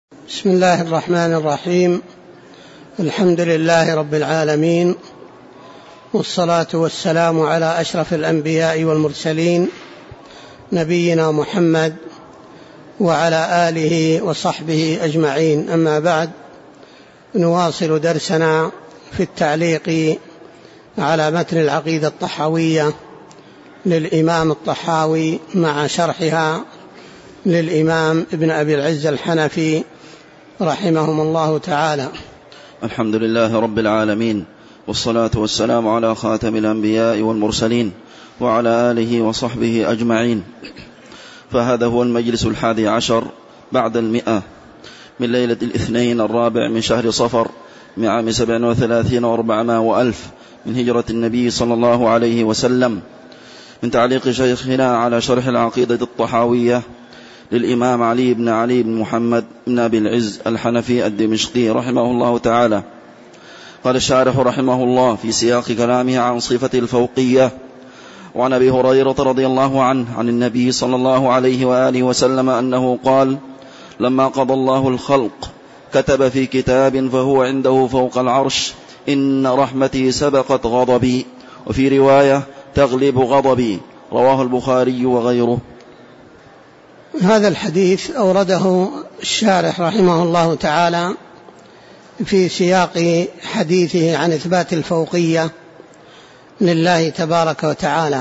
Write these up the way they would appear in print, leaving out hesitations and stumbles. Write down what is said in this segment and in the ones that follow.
بسم الله الرحمن الرحيم. الحمد لله رب العالمين، والصلاة والسلام على أشرف الأنبياء والمرسلين نبينا محمد وعلى آله وصحبه أجمعين. أما بعد، نواصل درسنا في التعليق على متن العقيدة الطحاوية للإمام الطحاوي مع شرحها للإمام ابن أبي العز الحنفي رحمهم الله تعالى. الحمد لله رب العالمين، والصلاة والسلام على خاتم الأنبياء والمرسلين وعلى آله وصحبه أجمعين. فهذا هو المجلس 11 بعد 100 من ليلة الاثنين الرابع من شهر صفر من عام 37 و400 من هجرة النبي صلى الله عليه وسلم، من تعليق شيخنا على شرح العقيدة الطحاوية للإمام علي بن محمد بن أبي العز الحنفي الدمشقي رحمه الله تعالى. قال الشارح رحمه الله في سياق كلامه عن صفة الفوقية: وعن أبي هريرة رضي الله عنه عن النبي صلى الله عليه وآله وسلم أنه قال: لما قضى الله الخلق كتب في كتاب فهو عنده فوق العرش: إن رحمتي سبقت غضبي، وفي رواية: تغلب غضبي. رواه البخاري وغيره. هذا الحديث أورده الشارح رحمه الله تعالى في سياق حديثه عن إثبات الفوقية لله تبارك وتعالى،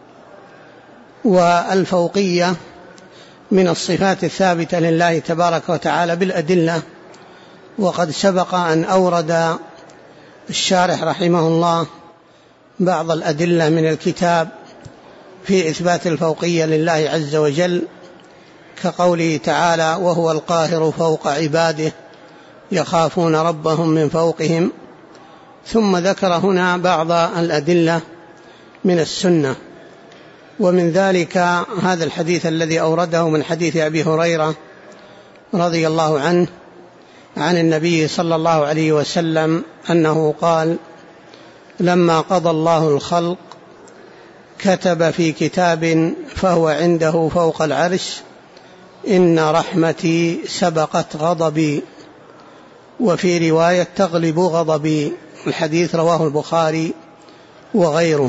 والفوقية من الصفات الثابتة لله تبارك وتعالى بالأدلة، وقد سبق أن أورد الشارح رحمه الله بعض الأدلة من الكتاب في إثبات الفوقية لله عز وجل، كقوله تعالى: وهو القاهر فوق عباده يخافون ربهم من فوقهم. ثم ذكر هنا بعض الأدلة من السنة، ومن ذلك هذا الحديث الذي أورده من حديث أبي هريرة رضي الله عنه عن النبي صلى الله عليه وسلم أنه قال: لما قضى الله الخلق كتب في كتاب فهو عنده فوق العرش: إن رحمتي سبقت غضبي، وفي رواية: تغلب غضبي. الحديث رواه البخاري وغيره.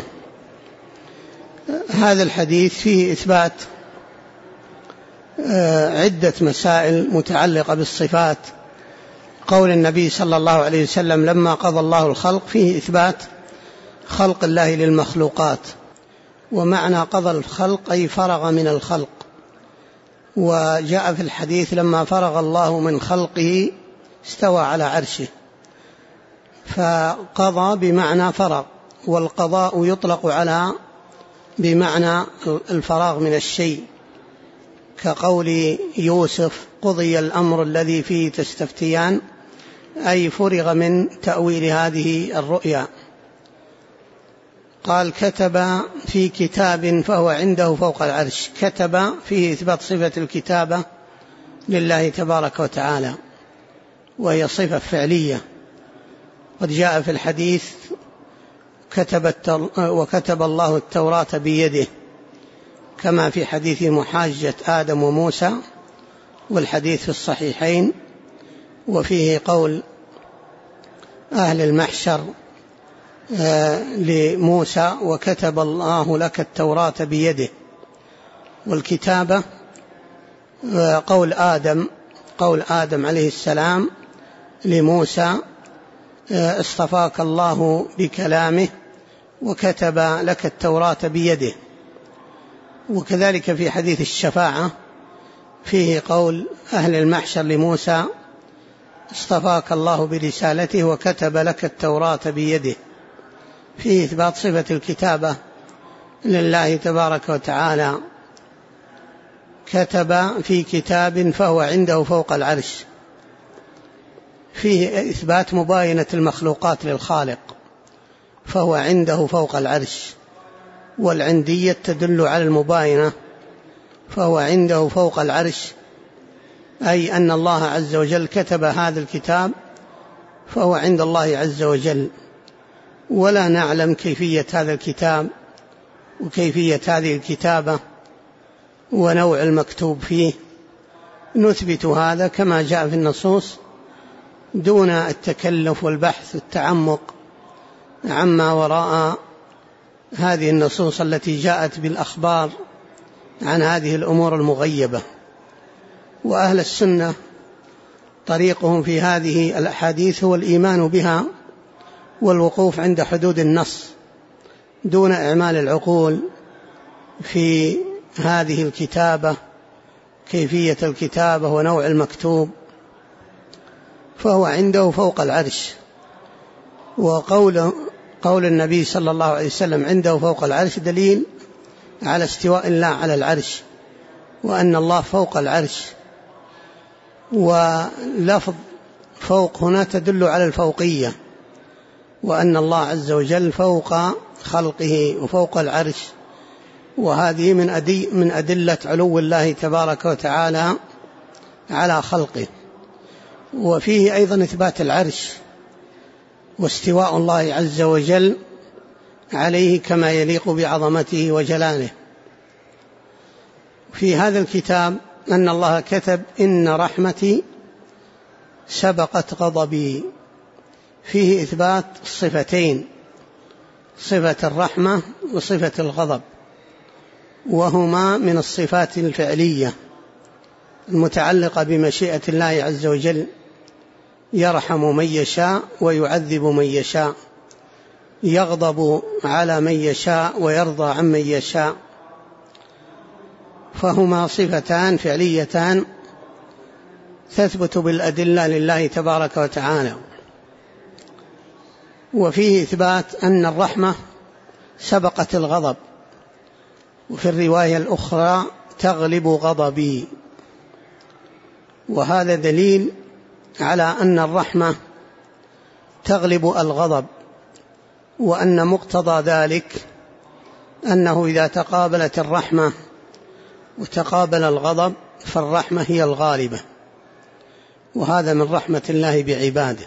هذا الحديث فيه إثبات عدة مسائل متعلقة بالصفات. قول النبي صلى الله عليه وسلم: لما قضى الله الخلق، فيه إثبات خلق الله للمخلوقات، ومعنى قضى الخلق أي فرغ من الخلق. وجاء في الحديث: لما فرغ الله من خلقه استوى على عرشه. فقضى بمعنى فرغ، والقضاء يطلق على بمعنى الفراغ من الشيء، كقول يوسف: قضي الأمر الذي فيه تستفتيان، أي فرغ من تأويل هذه الرؤيا. قال: كتب في كتاب فهو عنده فوق العرش. كتب فيه إثبات صفة الكتابة لله تبارك وتعالى، وهي صفة فعلية. قد جاء في الحديث: وكتب الله التوراة بيده، كما في حديث محاجة آدم وموسى، والحديث في الصحيحين. وفيه قول أهل المحشر لموسى: وكتب الله لك التوراة بيده. والكتابة قول آدم عليه السلام لموسى: اصطفاك الله بكلامه وكتب لك التوراة بيده. وكذلك في حديث الشفاعة فيه قول أهل المحشر لموسى: اصطفاك الله برسالته وكتب لك التوراة بيده. فيه إثبات صفة الكتابة لله تبارك وتعالى. كتب في كتاب فهو عنده فوق العرش، فيه إثبات مباينة المخلوقات للخالق، فهو عنده فوق العرش. والعندية تدل على المباينة، فهو عنده فوق العرش، أي أن الله عز وجل كتب هذا الكتاب فهو عند الله عز وجل، ولا نعلم كيفية هذا الكتاب وكيفية هذه الكتابة ونوع المكتوب فيه، نثبت هذا كما جاء في النصوص دون التكلف والبحث والتعمق عما وراء هذه النصوص التي جاءت بالأخبار عن هذه الأمور المغيبة. وأهل السنة طريقهم في هذه الأحاديث هو الإيمان بها والوقوف عند حدود النص دون إعمال العقول في هذه الكتابة، كيفية الكتابة ونوع المكتوب، فهو عنده فوق العرش. وقول النبي صلى الله عليه وسلم عنده فوق العرش دليل على استواء الله على العرش وأن الله فوق العرش. ولفظ فوق هنا تدل على الفوقية، وأن الله عز وجل فوق خلقه وفوق العرش، وهذه من أدلة علو الله تبارك وتعالى على خلقه. وفيه أيضا إثبات العرش واستواء الله عز وجل عليه كما يليق بعظمته وجلاله. في هذا الكتاب أن الله كتب إن رحمتي سبقت غضبي، فيه إثبات الصفتين، صفة الرحمة وصفة الغضب، وهما من الصفات الفعلية المتعلقة بمشيئة الله عز وجل، يرحم من يشاء ويعذب من يشاء، يغضب على من يشاء ويرضى عن من يشاء، فهما صفتان فعليتان تثبت بالأدلة لله تبارك وتعالى. وفيه إثبات أن الرحمة سبقت الغضب، وفي الرواية الأخرى تغلب غضبي، وهذا دليل على أن الرحمة تغلب الغضب، وأن مقتضى ذلك أنه إذا تقابلت الرحمة وتقابل الغضب فالرحمة هي الغالبة، وهذا من رحمة الله بعباده.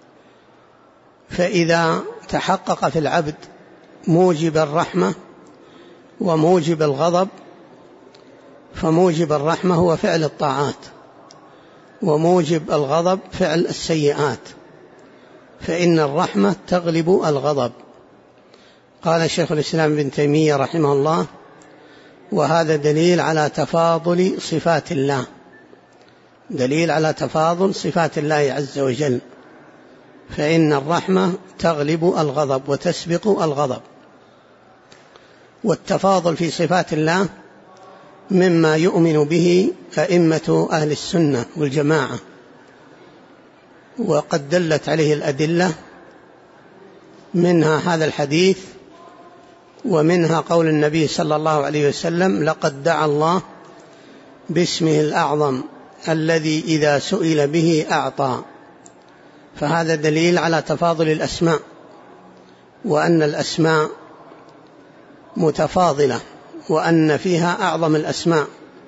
فإذا تحقق في العبد موجب الرحمة وموجب الغضب، فموجب الرحمة هو فعل الطاعات، وموجب الغضب فعل السيئات، فإن الرحمة تغلب الغضب. قال شيخ الإسلام ابن تيمية رحمه الله: وهذا دليل على تفاضل صفات الله، دليل على تفاضل صفات الله عز وجل، فإن الرحمة تغلب الغضب وتسبق الغضب. والتفاضل في صفات الله مما يؤمن به أئمة أهل السنة والجماعة، وقد دلت عليه الأدلة، منها هذا الحديث، ومنها قول النبي صلى الله عليه وسلم: لقد دعا الله باسمه الأعظم الذي إذا سئل به أعطى. فهذا دليل على تفاضل الأسماء، وأن الأسماء متفاضلة، وأن فيها أعظم الأسماء،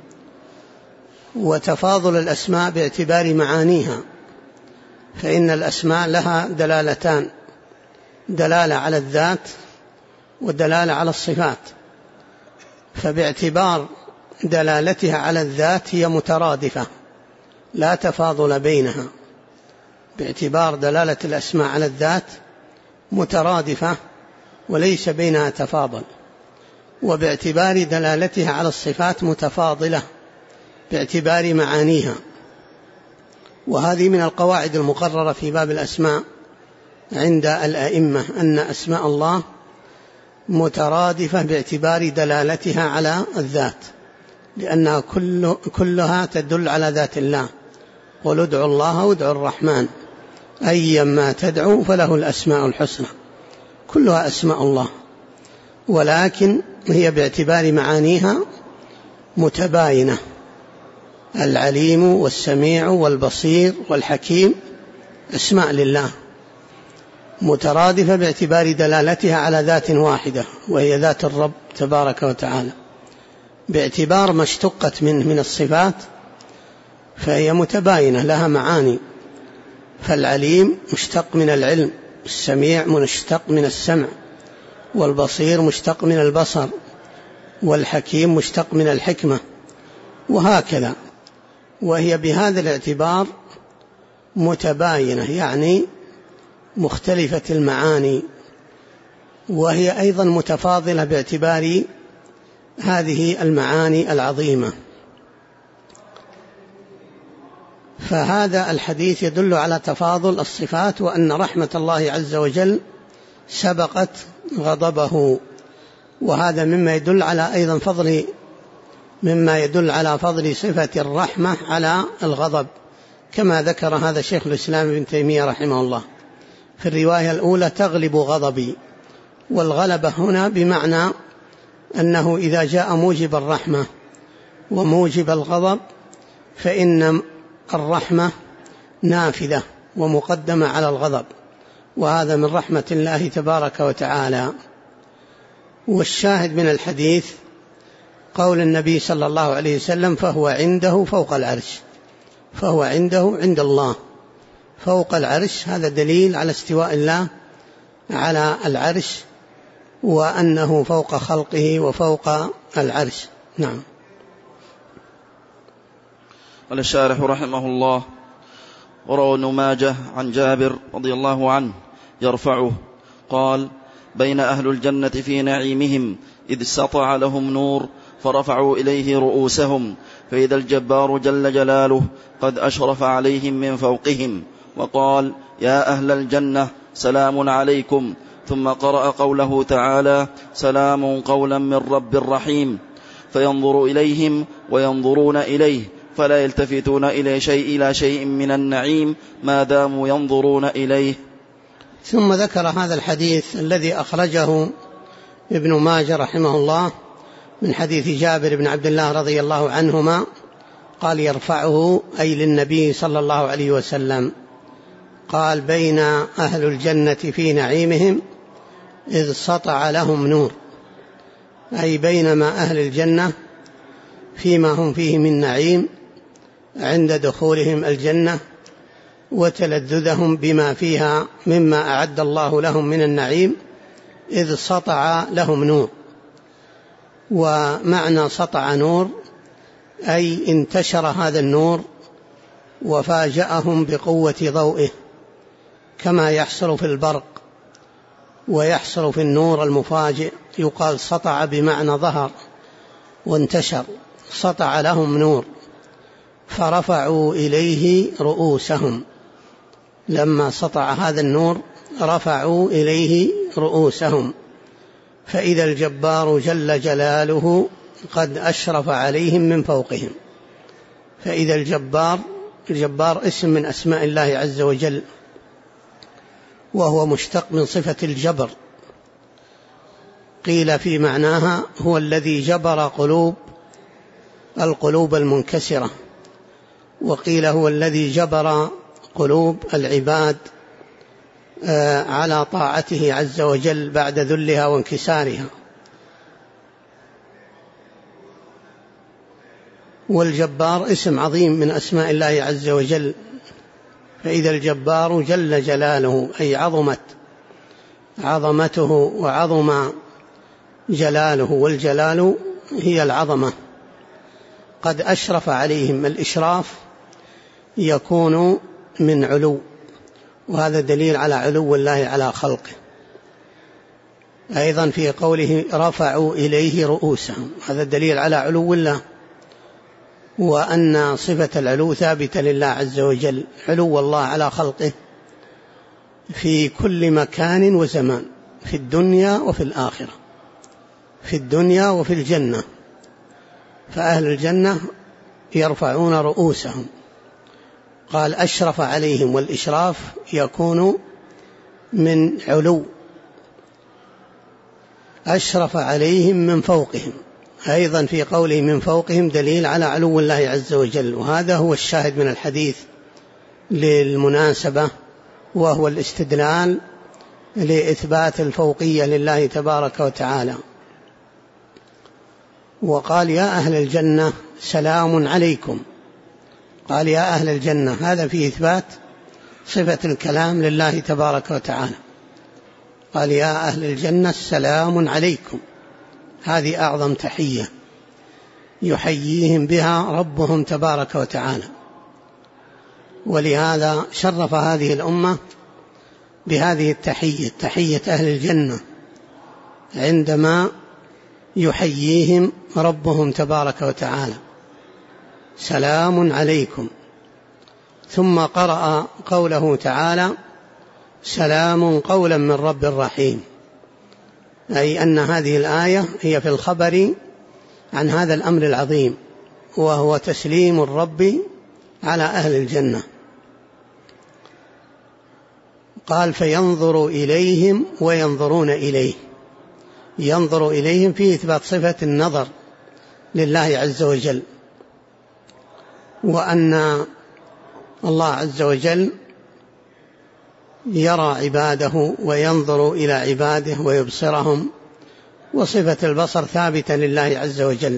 وتفاضل الأسماء باعتبار معانيها، فإن الأسماء لها دلالتان: دلالة على الذات ودلالة على الصفات. فباعتبار دلالتها على الذات هي مترادفة لا تفاضل بينها، باعتبار دلالة الأسماء على الذات مترادفة وليس بينها تفاضل، وباعتبار دلالتها على الصفات متفاضلة باعتبار معانيها. وهذه من القواعد المقررة في باب الأسماء عند الأئمة، أن أسماء الله مترادفة باعتبار دلالتها على الذات، لأنها كلها تدل على ذات الله. قل ادعوا الله وادعوا الرحمن أيما تدعوا فله الأسماء الحسنى، كلها أسماء الله، ولكن هي باعتبار معانيها متباينة. العليم والسميع والبصير والحكيم أسماء لله مترادفة باعتبار دلالتها على ذات واحدة، وهي ذات الرب تبارك وتعالى. باعتبار ما اشتقت منه من الصفات فهي متباينة لها معاني، فالعليم مشتق من العلم، السميع مشتق من السمع، والبصير مشتق من البصر، والحكيم مشتق من الحكمة، وهكذا. وهي بهذا الاعتبار متباينة، يعني مختلفة المعاني، وهي أيضا متفاضلة باعتبار هذه المعاني العظيمة. فهذا الحديث يدل على تفاضل الصفات، وأن رحمة الله عز وجل سبقت غضبه، وهذا مما يدل على أيضا فضل صفة الرحمة على الغضب، كما ذكر هذا شيخ الإسلام ابن تيمية رحمه الله في الرواية الأولى: تغلب غضبي. والغلبة هنا بمعنى أنه إذا جاء موجب الرحمة وموجب الغضب فإن الرحمة نافذة ومقدمة على الغضب، وهذا من رحمة الله تبارك وتعالى. والشاهد من الحديث قول النبي صلى الله عليه وسلم: فهو عنده فوق العرش، فهو عنده عند الله فوق العرش. هذا دليل على استواء الله على العرش، وأنه فوق خلقه وفوق العرش. نعم. قال الشارح رحمه الله: وروى ابن ماجه عن جابر رضي الله عنه يرفعه قال: بين أهل الجنة في نعيمهم إذ سطع لهم نور فرفعوا إليه رؤوسهم، فإذا الجبار جل جلاله قد أشرف عليهم من فوقهم وقال: يا أهل الجنة سلام عليكم، ثم قرأ قوله تعالى: سلام قولا من رب رحيم، فينظر إليهم وينظرون إليه فلا يلتفتون إلى شيء من النعيم ما داموا ينظرون إليه. ثم ذكر هذا الحديث الذي أخرجه ابن ماجه رحمه الله من حديث جابر بن عبد الله رضي الله عنهما، قال: يرفعه أي للنبي صلى الله عليه وسلم، قال: بين أهل الجنة في نعيمهم إذ سطع لهم نور، أي بينما أهل الجنة فيما هم فيه من نعيم عند دخولهم الجنة وتلذذهم بما فيها مما أعد الله لهم من النعيم، إذ سطع لهم نور. ومعنى سطع نور أي انتشر هذا النور وفاجأهم بقوة ضوئه، كما يحصل في البرق ويحصل في النور المفاجئ، يقال سطع بمعنى ظهر وانتشر. سطع لهم نور فرفعوا إليه رؤوسهم، لما سطع هذا النور رفعوا إليه رؤوسهم، فإذا الجبار جل جلاله قد أشرف عليهم من فوقهم. فإذا الجبار اسم من أسماء الله عز وجل، وهو مشتق من صفة الجبر. قيل في معناها هو الذي جبر القلوب المنكسرة، وقيل هو الذي جبر قلوب العباد على طاعته عز وجل بعد ذلها وانكسارها. والجبار اسم عظيم من أسماء الله عز وجل. فإذا الجبار جل جلاله أي عظمت عظمته وعظم جلاله، والجلال هي العظمة، قد أشرف عليهم. الإشراف يكون من علو، وهذا دليل على علو الله على خلقه. أيضا في قوله رفعوا إليه رؤوسهم، هذا دليل على علو الله، وأن صفة العلو ثابتة لله عز وجل، علو الله على خلقه في كل مكان وزمان، في الدنيا وفي الآخرة، في الدنيا وفي الجنة. فأهل الجنة يرفعون رؤوسهم، قال أشرف عليهم، والإشراف يكون من علو، أشرف عليهم من فوقهم. أيضا في قوله من فوقهم دليل على علو الله عز وجل، وهذا هو الشاهد من الحديث للمناسبة، وهو الاستدلال لإثبات الفوقية لله تبارك وتعالى. وقال يا أهل الجنة سلام عليكم، قال يا أهل الجنة، هذا في إثبات صفة الكلام لله تبارك وتعالى. قال يا أهل الجنة سلام عليكم، هذه أعظم تحية، يحييهم بها ربهم تبارك وتعالى. ولهذا شرف هذه الأمة بهذه التحية، تحية أهل الجنة عندما يحييهم ربهم تبارك وتعالى: سلام عليكم. ثم قرأ قوله تعالى: سلام قولا من رب رحيم، أي أن هذه الآية هي في الخبر عن هذا الأمر العظيم، وهو تسليم الرب على أهل الجنة. قال: فينظر إليهم وينظرون إليه. ينظر إليهم فيه إثبات صفة النظر لله عز وجل، وأن الله عز وجل يرى عباده وينظر إلى عباده ويبصرهم، وصفة البصر ثابتة لله عز وجل.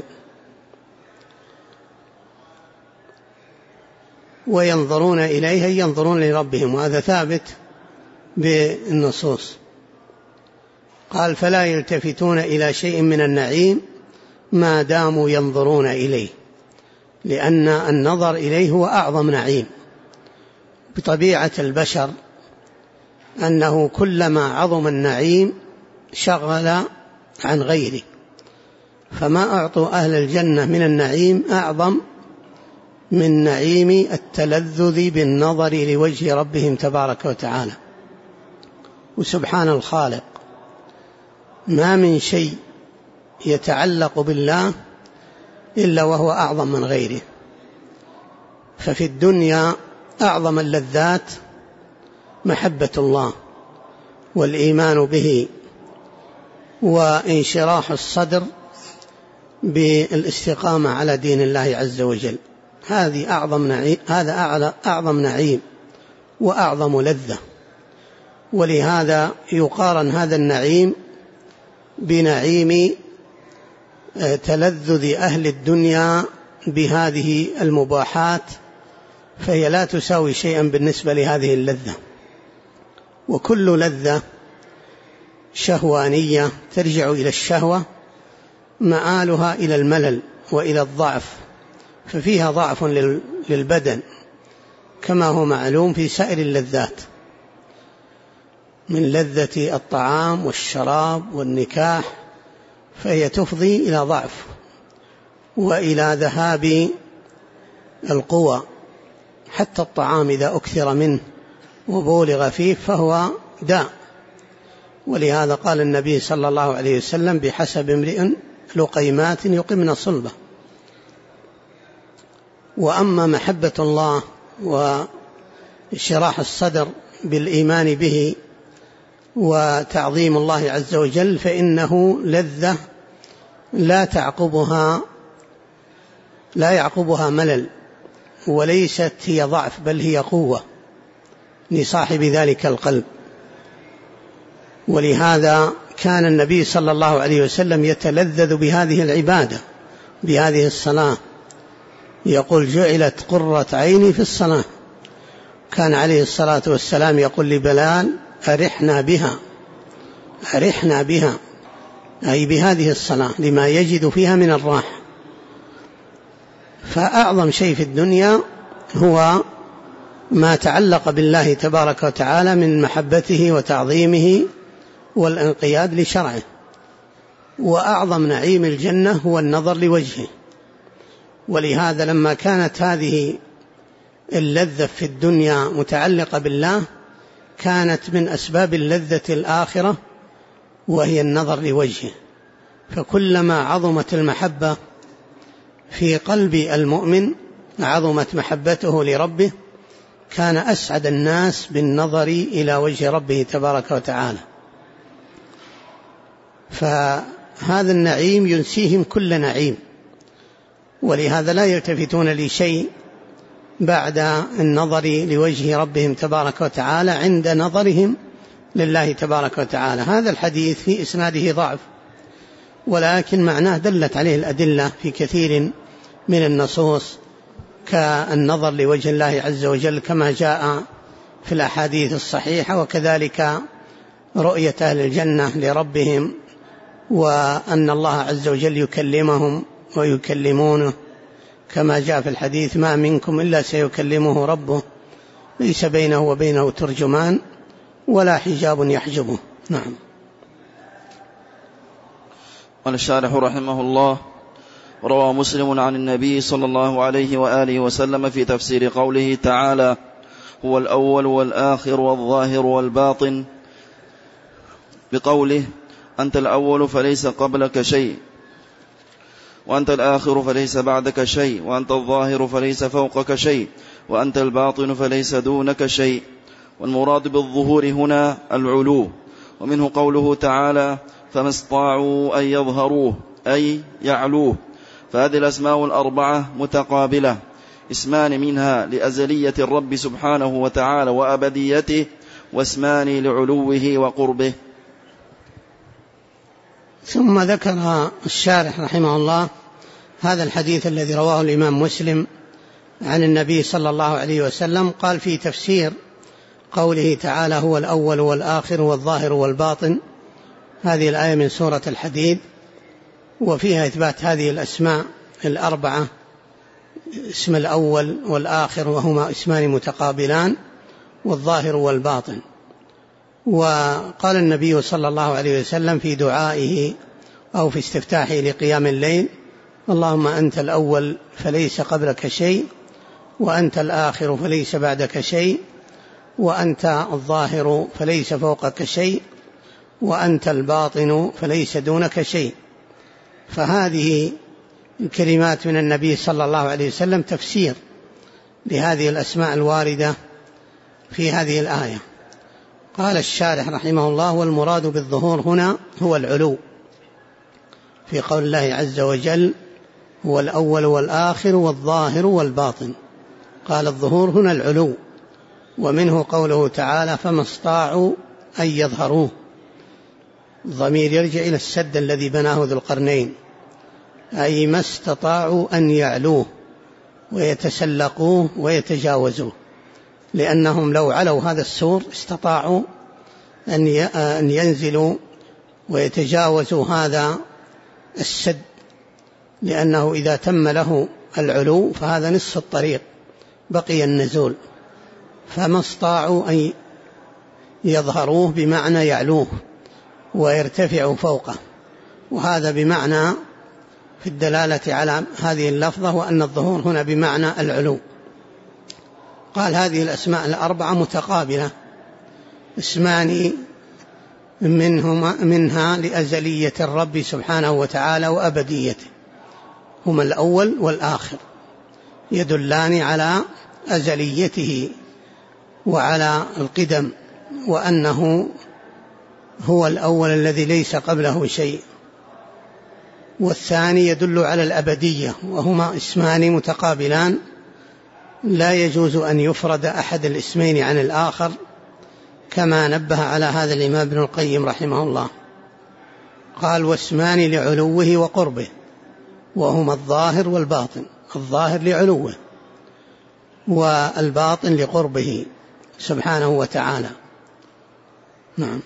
وينظرون إليه ينظرون لربهم، وهذا ثابت بالنصوص. قال: فلا يلتفتون إلى شيء من النعيم ما داموا ينظرون إليه، لأن النظر إليه هو أعظم نعيم. بطبيعة البشر أنه كلما عظم النعيم شغل عن غيره، فما أعطوا أهل الجنة من النعيم أعظم من نعيم التلذذ بالنظر لوجه ربهم تبارك وتعالى. وسبحان الخالق، ما من شيء يتعلق بالله إلا وهو أعظم من غيره. ففي الدنيا أعظم اللذات محبة الله والإيمان به وانشراح الصدر بالاستقامة على دين الله عز وجل. هذا أعظم نعيم وأعظم لذة. ولهذا يقارن هذا النعيم بنعيم تلذذ أهل الدنيا بهذه المباحات، فهي لا تساوي شيئا بالنسبة لهذه اللذة. وكل لذة شهوانية ترجع إلى الشهوة مآلها إلى الملل وإلى الضعف، ففيها ضعف للبدن كما هو معلوم في سائر اللذات من لذة الطعام والشراب والنكاح، فهي تفضي إلى ضعف وإلى ذهاب القوى. حتى الطعام إذا أكثر منه وبولغ فيه فهو داء. ولهذا قال النبي صلى الله عليه وسلم: بحسب امرئ لقيمات يقمن صلبه. وأما محبة الله وشراح الصدر بالإيمان به وتعظيم الله عز وجل فإنه لذة لا يعقبها ملل، وليست هي ضعف بل هي قوة لصاحب ذلك القلب. ولهذا كان النبي صلى الله عليه وسلم يتلذذ بهذه العبادة، بهذه الصلاة، يقول: جعلت قرة عيني في الصلاة. كان عليه الصلاة والسلام يقول لبلال: أرحنا بها، أرحنا بها، أي بهذه الصلاة، لما يجد فيها من الراحة. فأعظم شيء في الدنيا هو ما تعلق بالله تبارك وتعالى من محبته وتعظيمه والانقياد لشرعه. وأعظم نعيم الجنة هو النظر لوجهه. ولهذا لما كانت هذه اللذة في الدنيا متعلقة بالله كانت من أسباب اللذة الآخرة وهي النظر لوجهه. فكلما عظمت المحبة في قلب المؤمن عظمت محبته لربه، كان أسعد الناس بالنظر إلى وجه ربه تبارك وتعالى. فهذا النعيم ينسيهم كل نعيم، ولهذا لا يلتفتون لشيء بعد النظر لوجه ربهم تبارك وتعالى عند نظرهم لله تبارك وتعالى. هذا الحديث في إسناده ضعف، ولكن معناه دلت عليه الأدلة في كثير من النصوص كالنظر لوجه الله عز وجل كما جاء في الأحاديث الصحيحة، وكذلك رؤية أهل الجنة لربهم، وأن الله عز وجل يكلمهم ويكلمونه كما جاء في الحديث: ما منكم إلا سيكلمه ربه ليس بينه وبينه ترجمان ولا حجاب يحجبه. نعم. قال الشارح رحمه الله: روى مسلم عن النبي صلى الله عليه وآله وسلم في تفسير قوله تعالى: هو الأول والآخر والظاهر والباطن، بقوله: أنت الأول فليس قبلك شيء، وأنت الآخر فليس بعدك شيء، وأنت الظاهر فليس فوقك شيء، وأنت الباطن فليس دونك شيء. والمراد بالظهور هنا العلو، ومنه قوله تعالى: فما استطاعوا أن يظهروه أي يعلوه. فهذه الأسماء الأربعة متقابلة، اسمان منها لأزلية الرب سبحانه وتعالى وأبديته، واسمان لعلوه وقربه. ثم ذكر الشارح رحمه الله هذا الحديث الذي رواه الإمام مسلم عن النبي صلى الله عليه وسلم. قال في تفسير قوله تعالى: هو الأول والآخر والظاهر والباطن، هذه الآية من سورة الحديد، وفيها إثبات هذه الأسماء الأربعة: اسم الأول والآخر وهما اسمان متقابلان، والظاهر والباطن. وقال النبي صلى الله عليه وسلم في دعائه أو في استفتاحه لقيام الليل: اللهم أنت الأول فليس قبلك شيء، وأنت الآخر فليس بعدك شيء، وأنت الظاهر فليس فوقك شيء، وأنت الباطن فليس دونك شيء. فهذه الكلمات من النبي صلى الله عليه وسلم تفسير لهذه الأسماء الواردة في هذه الآية. قال الشارح رحمه الله: والمراد بالظهور هنا هو العلو، في قول الله عز وجل: هو الأول والآخر والظاهر والباطن. قال الظهور هنا العلو، ومنه قوله تعالى: فما استطاعوا أن يظهروه. الضمير يرجع إلى السد الذي بناه ذو القرنين، أي ما استطاعوا أن يعلوه ويتسلقوه ويتجاوزوه، لأنهم لو علوا هذا السور استطاعوا أن ينزلوا ويتجاوزوا هذا السد، لأنه إذا تم له العلو فهذا نصف الطريق، بقي النزول. فما استطاعوا أن يظهروه بمعنى يعلوه ويرتفعوا فوقه، وهذا بمعنى في الدلالة على هذه اللفظة، وأن الظهور هنا بمعنى العلو. قال هذه الأسماء الأربعة متقابلة، اسمان منها لأزلية الرب سبحانه وتعالى وأبديته، هما الأول والآخر، يدلان على أزليته وعلى القدم، وأنه هو الأول الذي ليس قبله شيء. والثاني يدل على الأبدية، وهما اسمان متقابلان لا يجوز أن يفرد أحد الاسمين عن الآخر، كما نبه على هذا الإمام ابن القيم رحمه الله. قال: واسمان لعلوه وقربه، وهما الظاهر والباطن، الظاهر لعلوه والباطن لقربه سبحانه وتعالى. نعم.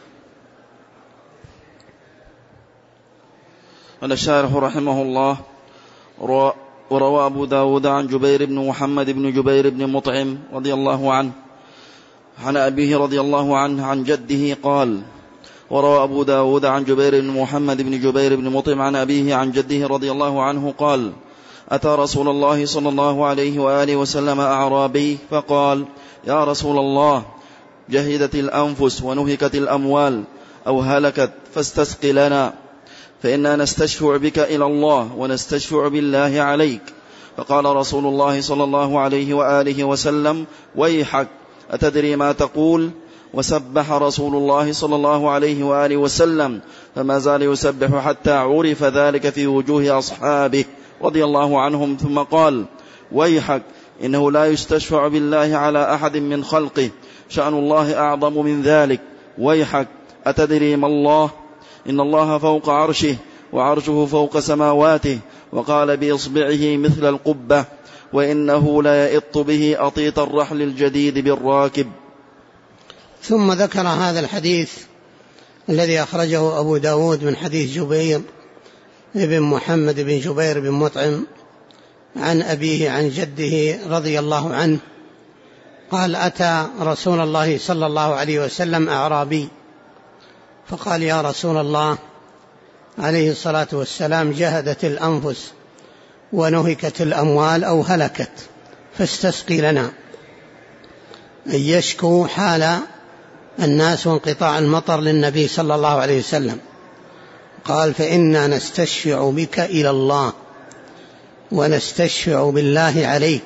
قال الشارح رحمه الله: وروى أبو داود عن جبير بن محمد بن جبير بن مطعم رضي الله عنه عن أبيه رضي الله عنه عن جده قال: وروى أبو داود عن جبير بن محمد بن جبير بن مطعم عن أبيه عن جده رضي الله عنه قال: أتى رسول الله صلى الله عليه وآله وسلم أعرابي فقال: يا رسول الله، جهدت الأنفس ونهكت الأموال أو هلكت فاستسق لنا، فإننا نستشفع بك إلى الله ونستشفع بالله عليك. فقال رسول الله صلى الله عليه وآله وسلم: ويحك، أتدري ما تقول؟ وسبح رسول الله صلى الله عليه وآله وسلم، فما زال يسبح حتى عرف ذلك في وجوه أصحابه رضي الله عنهم، ثم قال: ويحك، إنه لا يستشفع بالله على أحد من خلقه، شأن الله أعظم من ذلك. ويحك، أتدري ما الله؟ إن الله فوق عرشه، وعرشه فوق سماواته، وقال بإصبعه مثل القبة، وإنه لا يئط به أطيط الرحل الجديد بالراكب. ثم ذكر هذا الحديث الذي أخرجه أبو داود من حديث جبير بن محمد بن جبير بن مطعم عن أبيه عن جده رضي الله عنه قال: أتى رسول الله صلى الله عليه وسلم أعرابي فقال: يا رسول الله عليه الصلاة والسلام، جهدت الأنفس ونهكت الأموال أو هلكت، فاستسقي لنا. أن يشكو حال الناس وانقطاع المطر للنبي صلى الله عليه وسلم. قال: فإنا نستشفع بك إلى الله ونستشفع بالله عليك.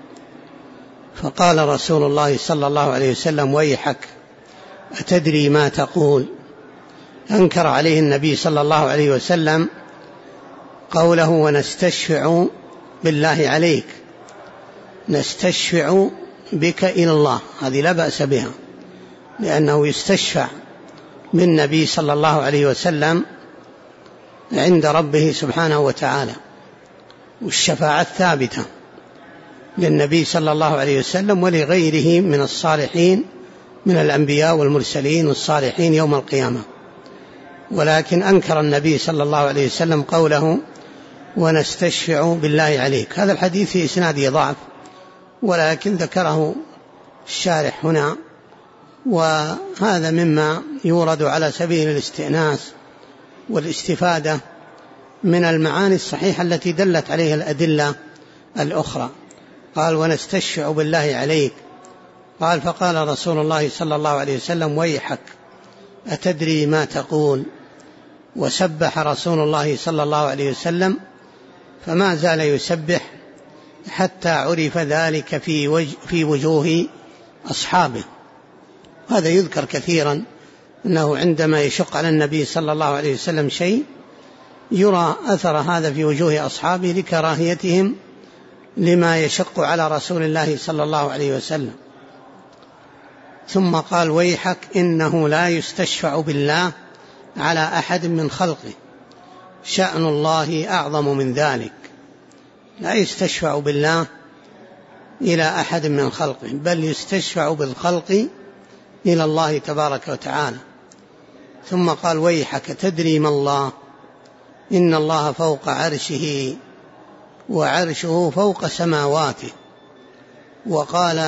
فقال رسول الله صلى الله عليه وسلم: ويحك، أتدري ما تقول؟ أنكر عليه النبي صلى الله عليه وسلم قوله ونستشفع بالله عليك. نستشفع بك إلى الله، هذه لا بأس بها، لأنه يستشفع بالنبي صلى الله عليه وسلم عند ربه سبحانه وتعالى، والشفاعة ثابتة للنبي صلى الله عليه وسلم ولغيره من الصالحين من الأنبياء والمرسلين والصالحين يوم القيامة. ولكن أنكر النبي صلى الله عليه وسلم قوله ونستشفع بالله عليك. هذا الحديث في إسناده ضعف، ولكن ذكره الشارح هنا، وهذا مما يورد على سبيل الاستئناس والاستفادة من المعاني الصحيحة التي دلت عليها الأدلة الأخرى. قال: ونستشفع بالله عليك. قال: فقال رسول الله صلى الله عليه وسلم: ويحك، أتدري ما تقول؟ وسبح رسول الله صلى الله عليه وسلم، فما زال يسبح حتى عرف ذلك في وجوه أصحابه. هذا يذكر كثيرا، أنه عندما يشق على النبي صلى الله عليه وسلم شيء يرى أثر هذا في وجوه أصحابه لكراهيتهم لما يشق على رسول الله صلى الله عليه وسلم. ثم قال: ويحك، إنه لا يستشفع بالله على أحد من خلقه، شأن الله أعظم من ذلك. لا يستشفع بالله إلى أحد من خلقه، بل يستشفع بالخلق إلى الله تبارك وتعالى. ثم قال: ويحك، تدري ما الله؟ إن الله فوق عرشه وعرشه فوق سماواته. وقال: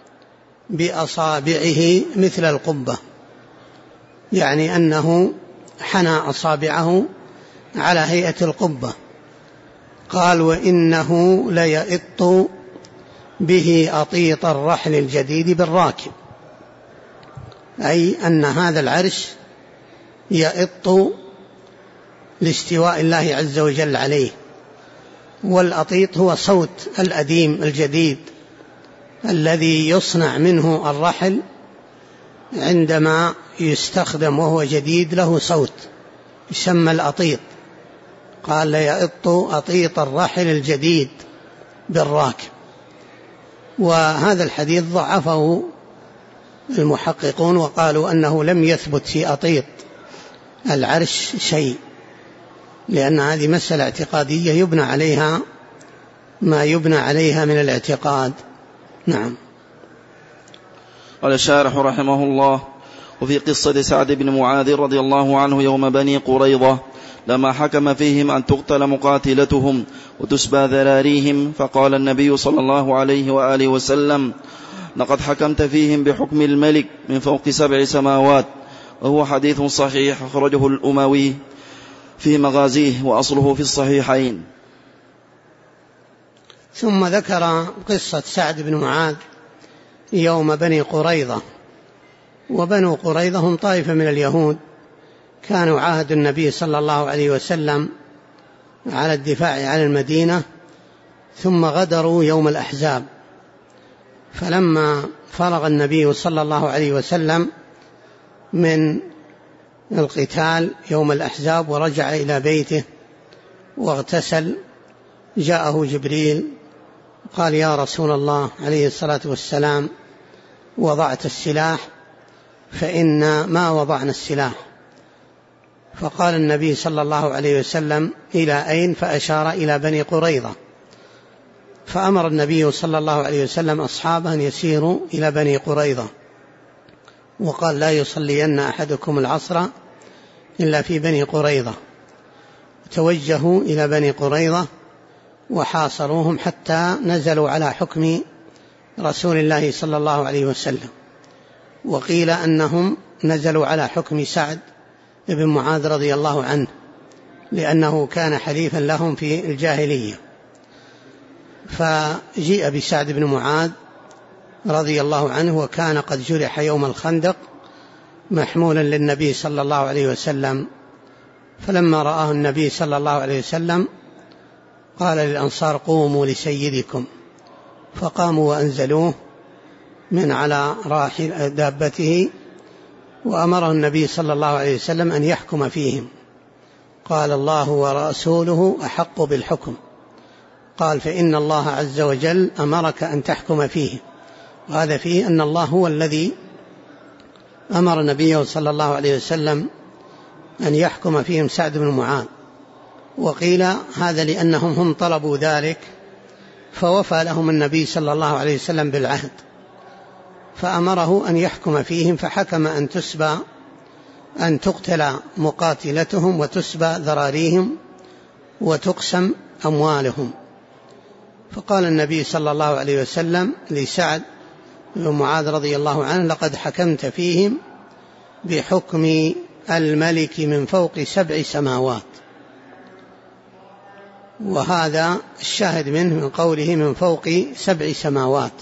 بأصابعه مثل القبة، يعني أنه حنى أصابعه على هيئة القبة. قال: وإنه ليئط به أطيط الرحل الجديد بالراكب، أي أن هذا العرش يئط لاستواء الله عز وجل عليه. والأطيط هو صوت الأديم الجديد الذي يصنع منه الرحل عندما يستخدم وهو جديد، له صوت يسمى الأطيط. قال: ليئط أطيط الرحل الجديد بالراكب. وهذا الحديث ضعفه المحققون وقالوا أنه لم يثبت في أطيط العرش شيء، لأن هذه مسألة اعتقادية يبنى عليها ما يبنى عليها من الاعتقاد. نعم. قال الشارح رحمه الله: وفي قصة سعد بن معاذ رضي الله عنه يوم بني قريظة لما حكم فيهم أن تقتل مقاتلتهم وتسبى ذراريهم، فقال النبي صلى الله عليه وآله وسلم: لقد حكمت فيهم بحكم الملك من فوق 7 سماوات. وهو حديث صحيح أخرجه الأموي في مغازيه وأصله في الصحيحين. ثم ذكر قصة سعد بن معاذ يوم بني قريظة. وبنو قريظة هم طائفة من اليهود، كانوا عاهدوا النبي صلى الله عليه وسلم على الدفاع عن المدينة، ثم غدروا يوم الأحزاب. فلما فرغ النبي صلى الله عليه وسلم من القتال يوم الأحزاب ورجع إلى بيته واغتسل، جاءه جبريل قال: يا رسول الله عليه الصلاة والسلام، وضعت السلاح؟ فإنا ما وضعنا السلاح. فقال النبي صلى الله عليه وسلم: إلى أين؟ فأشار إلى بني قريظة. فأمر النبي صلى الله عليه وسلم أصحابه أن يسيروا إلى بني قريظة، وقال: لا يصلين أحدكم العصر إلا في بني قريظة. توجهوا إلى بني قريظة وحاصروهم حتى نزلوا على حكم رسول الله صلى الله عليه وسلم. وقيل أنهم نزلوا على حكم سعد بن معاذ رضي الله عنه، لأنه كان حليفا لهم في الجاهلية. فجيء بسعد بن معاذ رضي الله عنه، وكان قد جرح يوم الخندق محمولا للنبي صلى الله عليه وسلم. فلما رآه النبي صلى الله عليه وسلم قال للأنصار: قوموا لسيدكم. فقاموا وأنزلوه من على راحل دابته، وأمره النبي صلى الله عليه وسلم أن يحكم فيهم. قال: الله ورسوله أحق بالحكم. قال: فإن الله عز وجل أمرك أن تحكم فيه. وهذا فيه أن الله هو الذي أمر نبيه صلى الله عليه وسلم أن يحكم فيهم سعد بن معاذ. وقيل هذا لأنهم هم طلبوا ذلك، فوفى لهم النبي صلى الله عليه وسلم بالعهد، فأمره أن يحكم فيهم، فحكم أن تقتل مقاتلتهم وتسبى ذراريهم وتقسم أموالهم. فقال النبي صلى الله عليه وسلم لسعد بن معاذ رضي الله عنه: لقد حكمت فيهم بحكم الملك من فوق 7 سماوات. وهذا الشاهد منه من قوله من فوق 7 سماوات،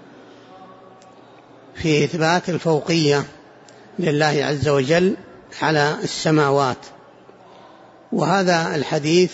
في إثبات الفوقية لله عز وجل على السماوات. وهذا الحديث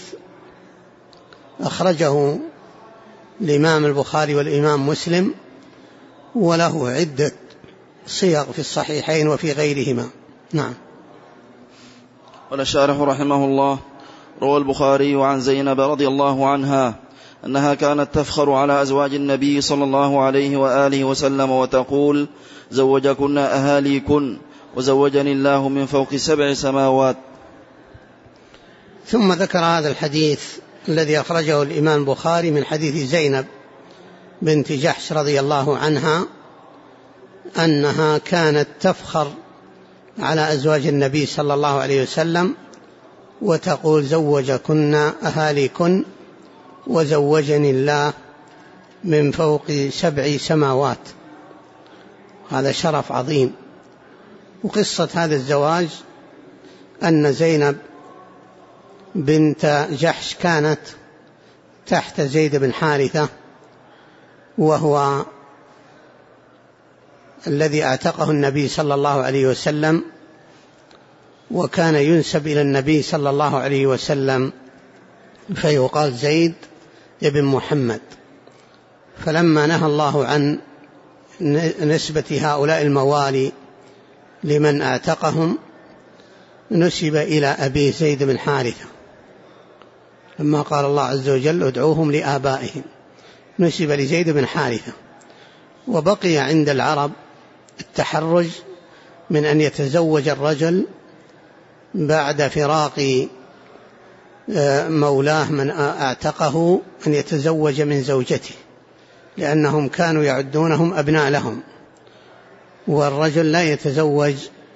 أخرجه الإمام البخاري والإمام مسلم، وله عدة صيغ في الصحيحين وفي غيرهما. نعم. قال الشارح رحمه الله: روى البخاري عن زينب رضي الله عنها أنها كانت تفخر على أزواج النبي صلى الله عليه وآله وسلم وتقول: زوجكن أهاليكن وزوجني الله من فوق 7 سماوات. ثم ذكر هذا الحديث الذي أخرجه الإمام البخاري من حديث زينب بنت جحش رضي الله عنها أنها كانت تفخر على أزواج النبي صلى الله عليه وسلم وتقول: زوجكن أهاليكن وزوجني الله من فوق 7 سماوات. هذا شرف عظيم. وقصة هذا الزواج أن زينب بنت جحش كانت تحت زيد بن حارثة، وهو الذي اعتقه النبي صلى الله عليه وسلم، وكان ينسب إلى النبي صلى الله عليه وسلم فيقال زيد بن محمد. فلما نهى الله عن نسبة هؤلاء الموالي لمن اعتقهم نسب إلى أبي زيد بن حارثة، لما قال الله عز وجل: ادعوهم لآبائهم، نسب لزيد بن حارثة. وبقي عند العرب التحرج من أن يتزوج الرجل بعد فراق مولاه من اعتقه أن يتزوج من زوجته، لأنهم كانوا يعدونهم أبناء لهم، والرجل لا يتزوج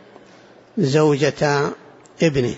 زوجة ابنه.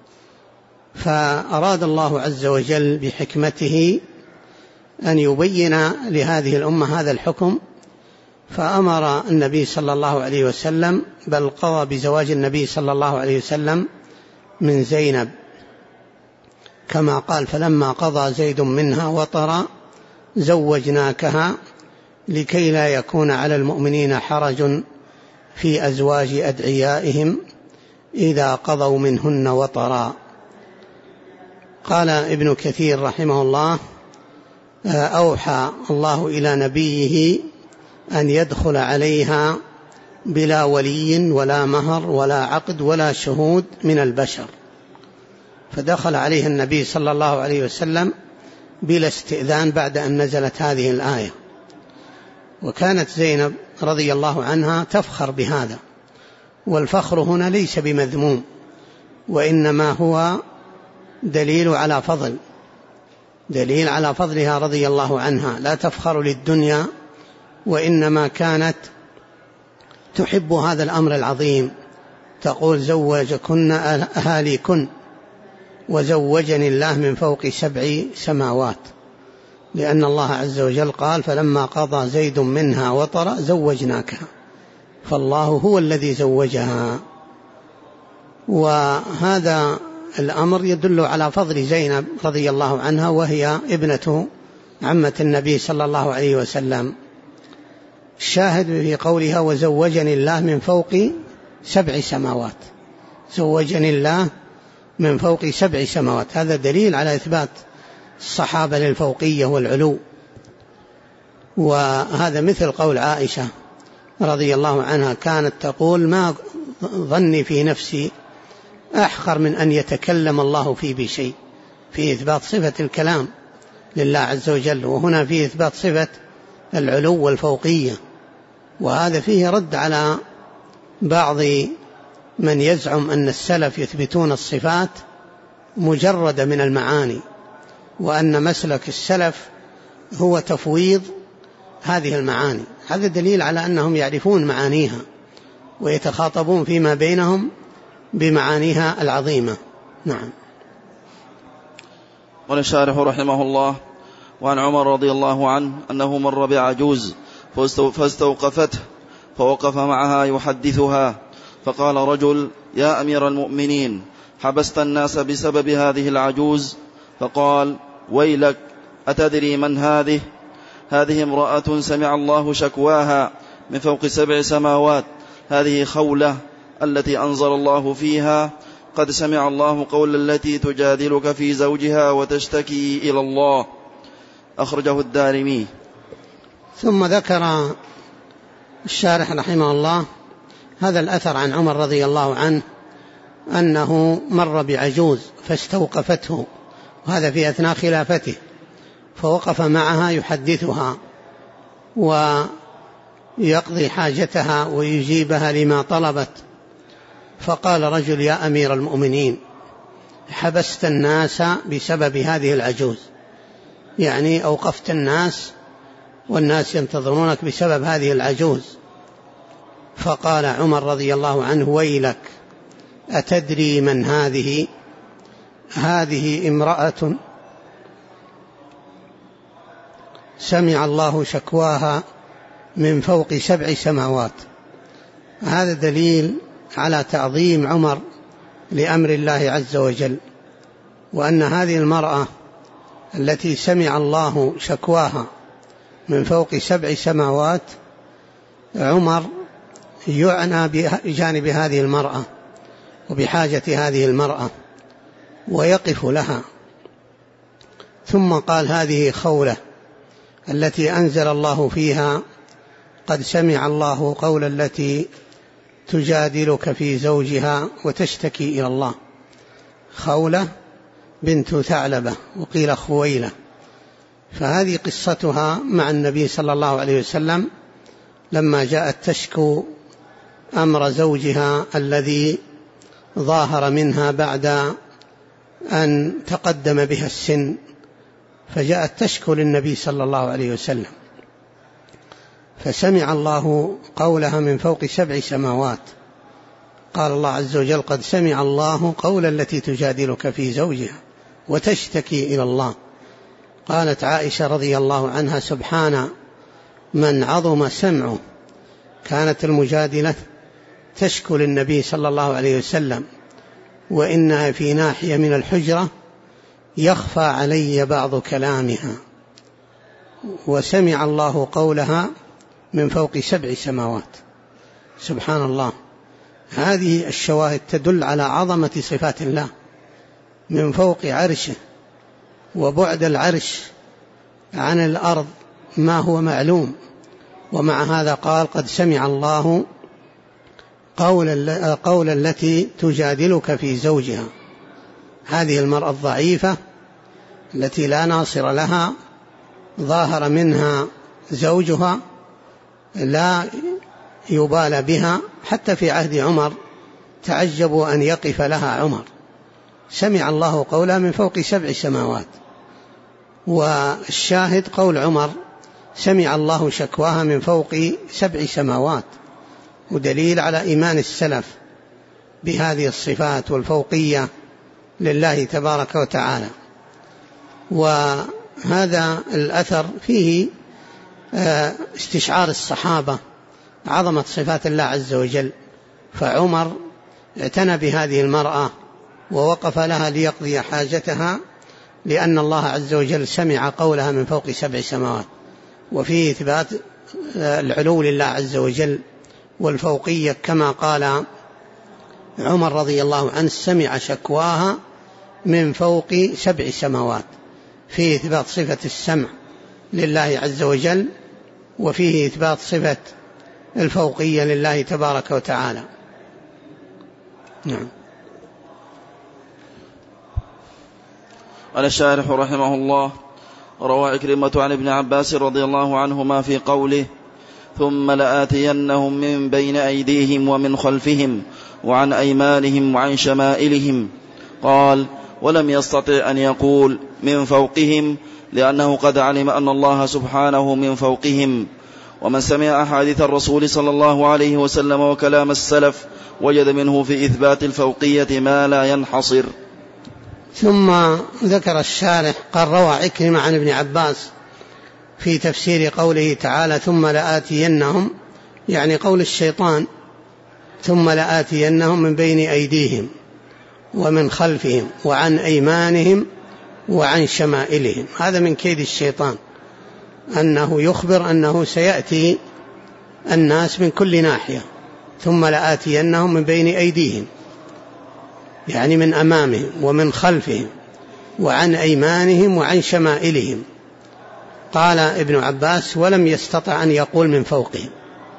فأراد الله عز وجل بحكمته أن يبين لهذه الأمة هذا الحكم، فأمر النبي صلى الله عليه وسلم، بل قضى بزواج النبي صلى الله عليه وسلم من زينب، كما قال: فلما قضى زيد منها وطرا زوجناكها لكي لا يكون على المؤمنين حرج في أزواج أدعيائهم إذا قضوا منهن وطرا. قال ابن كثير رحمه الله: أوحى الله إلى نبيه أن يدخل عليها بلا ولي ولا مهر ولا عقد ولا شهود من البشر، فدخل عليها النبي صلى الله عليه وسلم بلا استئذان بعد أن نزلت هذه الآية. وكانت زينب رضي الله عنها تفخر بهذا، والفخر هنا ليس بمذموم، وإنما هو دليل على فضلها رضي الله عنها، لا تفخر للدنيا، وإنما كانت تحب هذا الأمر العظيم. تقول: زوجكن أهاليكن وزوجني الله من فوق 7 سماوات، لأن الله عز وجل قال فلما قضى زيد منها وطرا زوجناكها، فالله هو الذي زوجها. وهذا الأمر يدل على فضل زينب رضي الله عنها، وهي ابنة عمة النبي صلى الله عليه وسلم. الشاهد في قولها وزوجني الله من فوق 7 سماوات، زوجني الله من فوق 7 سماوات، هذا دليل على إثبات الصحابة للفوقية والعلو. وهذا مثل قول عائشة رضي الله عنها كانت تقول ما ظني في نفسي أحقر من أن يتكلم الله في بشيء، في إثبات صفة الكلام لله عز وجل، وهنا في إثبات صفة العلو والفوقية. وهذا فيه رد على بعض من يزعم أن السلف يثبتون الصفات مجردة من المعاني، وأن مسلك السلف هو تفويض هذه المعاني. هذا دليل على أنهم يعرفون معانيها ويتخاطبون فيما بينهم بمعانيها العظيمة. نعم. قال الشارح رحمه الله: وعن عمر رضي الله عنه أنه مر بعجوز فاستوقفته فوقف معها يحدثها، فقال رجل: يا أمير المؤمنين، حبست الناس بسبب هذه العجوز؟ فقال: ويلك، أتدري من هذه؟ هذه امرأة سمع الله شكواها من فوق 7 سماوات، هذه خولة التي أنزل الله فيها: قد سمع الله قول التي تجادلك في زوجها وتشتكي إلى الله. أخرجه الدارمي. ثم ذكر الشارح رحمه الله هذا الأثر عن عمر رضي الله عنه أنه مر بعجوز فاستوقفته، وهذا في أثناء خلافته، فوقف معها يحدثها ويقضي حاجتها ويجيبها لما طلبت. فقال رجل: يا أمير المؤمنين، حبست الناس بسبب هذه العجوز، يعني أوقفت الناس والناس ينتظرونك بسبب هذه العجوز. فقال عمر رضي الله عنه: ويلك، أتدري من هذه؟ هذه امرأة سمع الله شكواها من فوق 7 سماوات. هذا دليل على تعظيم عمر لأمر الله عز وجل، وأن هذه المرأة التي سمع الله شكواها من فوق 7 سماوات عمر يعنى بجانب هذه المرأة وبحاجة هذه المرأة ويقف لها. ثم قال: هذه خولة التي أنزل الله فيها: قد سمع الله قول التي تجادلك في زوجها وتشتكي إلى الله. خولة بنت ثعلبة، وقيل خويلة. فهذه قصتها مع النبي صلى الله عليه وسلم لما جاءت تشكو أمر زوجها الذي ظاهر منها بعد أن تقدم بها السن، فجاءت تشكو للنبي صلى الله عليه وسلم، فسمع الله قولها من فوق 7 سماوات. قال الله عز وجل: قد سمع الله قول التي تجادلك في زوجها وتشتكي إلى الله. قالت عائشة رضي الله عنها: سبحان من عظم سمعه. كانت المجادلة تشكو للنبي صلى الله عليه وسلم، وإنها في ناحية من الحجرة يخفى علي بعض كلامها، وسمع الله قولها من فوق 7 سماوات. سبحان الله. هذه الشواهد تدل على عظمة صفات الله من فوق عرشه، وبعد العرش عن الأرض ما هو معلوم. ومع هذا قال: قد سمع الله قول التي تجادلك في زوجها. هذه المرأة الضعيفة التي لا ناصر لها، ظاهر منها زوجها، لا يبال بها. حتى في عهد عمر تعجبوا أن يقف لها عمر. سمع الله قولها من فوق 7 سماوات. والشاهد قول عمر: سمع الله شكواها من فوق 7 سماوات، ودليل على إيمان السلف بهذه الصفات والفوقية لله تبارك وتعالى. وهذا الأثر فيه استشعار الصحابة عظمة صفات الله عز وجل، فعمر اعتنى بهذه المرأة ووقف لها ليقضي حاجتها، لأن الله عز وجل سمع قولها من فوق 7 سماوات، وفيه إثبات العلو لله عز وجل والفوقية، كما قال عمر رضي الله عنه: سمع شكواها من فوق 7 سماوات. فيه إثبات صفة السمع لله عز وجل، وفيه إثبات صفة الفوقية لله تبارك وتعالى. نعم. قال الشارح رحمه الله: روى عكرمة عن ابن عباس رضي الله عنهما في قوله: ثم لآتينهم من بين أيديهم ومن خلفهم وعن أيمانهم وعن شمائلهم، قال: ولم يستطع أن يقول من فوقهم، لأنه قد علم أن الله سبحانه من فوقهم. ومن سمع أحاديث الرسول صلى الله عليه وسلم وكلام السلف وجد منه في إثبات الفوقية ما لا ينحصر. ثم ذكر الشارح قال: روى عكرمة عن ابن عباس في تفسير قوله تعالى: ثم لآتينهم، يعني قول الشيطان: ثم لآتينهم من بين أيديهم ومن خلفهم وعن أيمانهم وعن شمائلهم. هذا من كيد الشيطان، أنه يخبر أنه سيأتي الناس من كل ناحية. ثم لآتينهم من بين أيديهم، يعني من أمامهم، ومن خلفهم وعن أيمانهم وعن شمائلهم. قال ابن عباس: ولم يستطع أن يقول من فوقهم،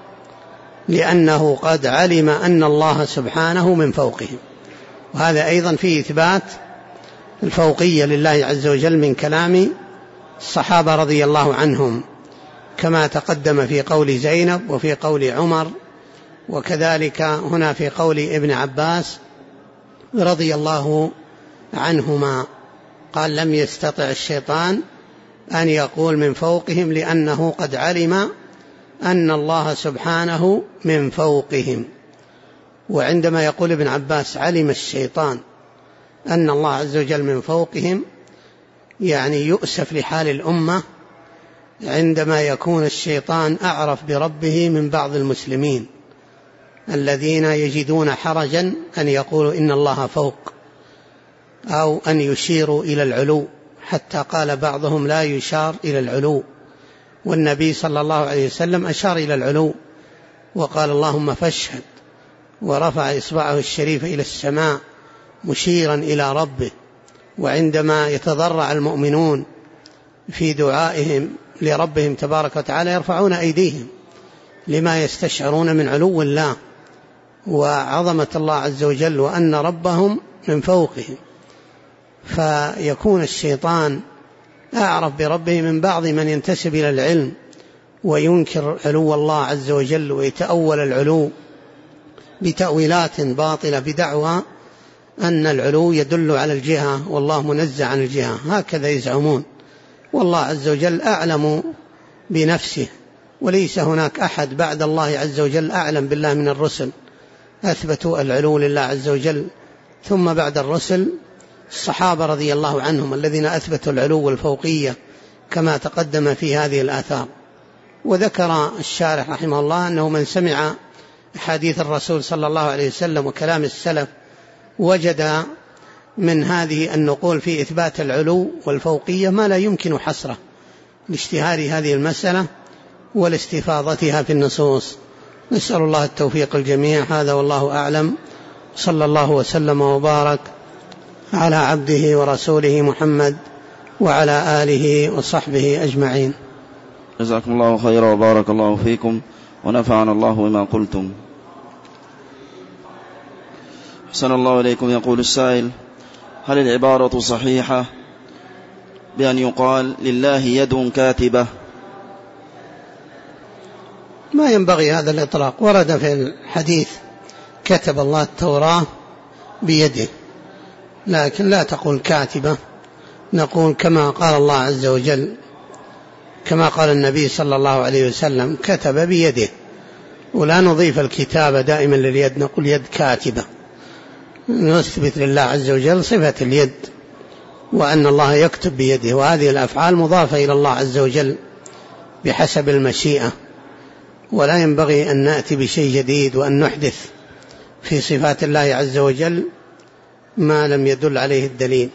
لأنه قد علم أن الله سبحانه من فوقهم. وهذا أيضا فيه إثبات الفوقية لله عز وجل من كلام الصحابة رضي الله عنهم، كما تقدم في قول زينب وفي قول عمر، وكذلك هنا في قول ابن عباس رضي الله عنهما. قال: لم يستطع الشيطان أن يقول من فوقهم، لأنه قد علم أن الله سبحانه من فوقهم. وعندما يقول ابن عباس: علم الشيطان أن الله عز وجل من فوقهم، يعني يؤسف لحال الأمة عندما يكون الشيطان أعرف بربه من بعض المسلمين الذين يجدون حرجا أن يقولوا إن الله فوق، أو أن يشيروا إلى العلو، حتى قال بعضهم: لا يشار إلى العلو. والنبي صلى الله عليه وسلم أشار إلى العلو وقال: اللهم فاشهد، ورفع إصبعه الشريف إلى السماء مشيرا إلى ربه. وعندما يتضرع المؤمنون في دعائهم لربهم تبارك وتعالى يرفعون أيديهم لما يستشعرون من علو الله وعظمة الله عز وجل، وأن ربهم من فوقهم. فيكون الشيطان أعرف بربه من بعض من ينتسب إلى العلم وينكر علو الله عز وجل، ويتأول العلو بتأويلات باطلة بدعوى أن العلو يدل على الجهة والله منزه عن الجهة، هكذا يزعمون. والله عز وجل أعلم بنفسه، وليس هناك أحد بعد الله عز وجل أعلم بالله من الرسل، أثبتوا العلو لله عز وجل. ثم بعد الرسل الصحابة رضي الله عنهم الذين أثبتوا العلو والفوقية كما تقدم في هذه الآثار. وذكر الشارح رحمه الله أنه من سمع حديث الرسول صلى الله عليه وسلم وكلام السلف وجد من هذه النقول في إثبات العلو والفوقية ما لا يمكن حصره لاشتهار هذه المسألة ولاستفاضتها في النصوص. نسأل الله التوفيق الجميع. هذا والله أعلم. صلى الله وسلم وبارك على عبده ورسوله محمد وعلى آله وصحبه أجمعين. جزاكم الله خيرا وبارك الله فيكم ونفعنا الله بما قلتم. أحسن الله إليكم. يقول السائل: هل العبارة صحيحة بأن يقال لله يد كاتبة؟ ما ينبغي هذا الإطلاق. ورد في الحديث: كتب الله التوراة بيده، لكن لا تقول كاتبة، نقول كما قال الله عز وجل، كما قال النبي صلى الله عليه وسلم: كتب بيده. ولا نضيف الكتابة دائما لليد، نقول يد كاتبة، نثبت لله عز وجل صفة اليد، وأن الله يكتب بيده، وهذه الأفعال مضافة إلى الله عز وجل بحسب المشيئة، ولا ينبغي أن نأتي بشيء جديد وأن نحدث في صفات الله عز وجل ما لم يدل عليه الدليل.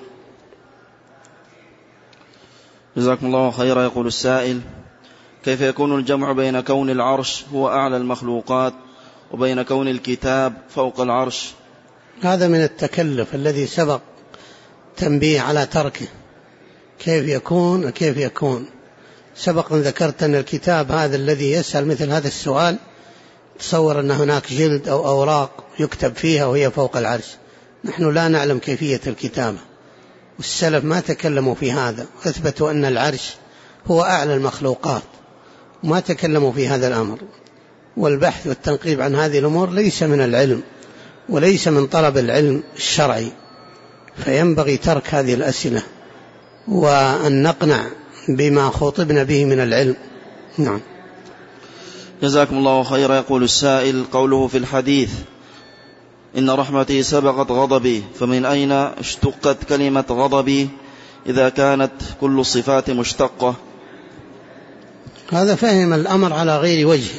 جزاكم الله خيرا. يقول السائل: كيف يكون الجمع بين كون العرش هو أعلى المخلوقات وبين كون الكتاب فوق العرش؟ هذا من التكلف الذي سبق تنبيه على تركه. كيف يكون وكيف يكون؟ سبق أن ذكرت أن الكتاب هذا الذي يسأل مثل هذا السؤال تصور أن هناك جلد أو أوراق يكتب فيها وهي فوق العرش. نحن لا نعلم كيفية الكتابة، والسلف ما تكلموا في هذا، أثبتوا أن العرش هو أعلى المخلوقات، وما تكلموا في هذا الأمر. والبحث والتنقيب عن هذه الأمور ليس من العلم وليس من طلب العلم الشرعي، فينبغي ترك هذه الأسئلة وأن نقنع بما خطبنا به من العلم. نعم. جزاكم الله خيرا. يقول السائل: قوله في الحديث إن رحمتي سبقت غضبي، فمن أين اشتقت كلمة غضبي إذا كانت كل الصفات مشتقة؟ هذا فهم الأمر على غير وجه.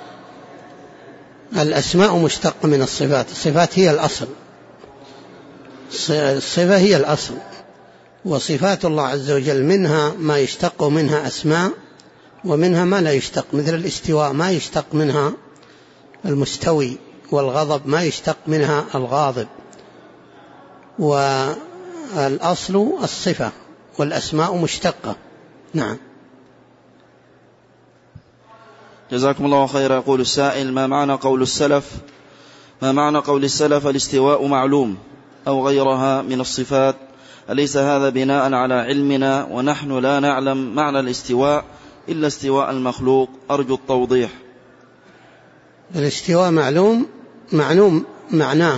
الأسماء مشتقة من الصفات، الصفات هي الأصل، الصفة هي الأصل، وصفات الله عز وجل منها ما يشتق منها أسماء، ومنها ما لا يشتق، مثل الاستواء ما يشتق منها المستوي، والغضب ما يشتق منها الغاضب. والأصل الصفة، والأسماء مشتقة. نعم. جزاكم الله خيرا. يقول السائل: ما معنى قول السلف الاستواء معلوم أو غيرها من الصفات؟ أليس هذا بناء على علمنا ونحن لا نعلم معنى الاستواء إلا استواء المخلوق؟ أرجو التوضيح. الاستواء معلوم معناه،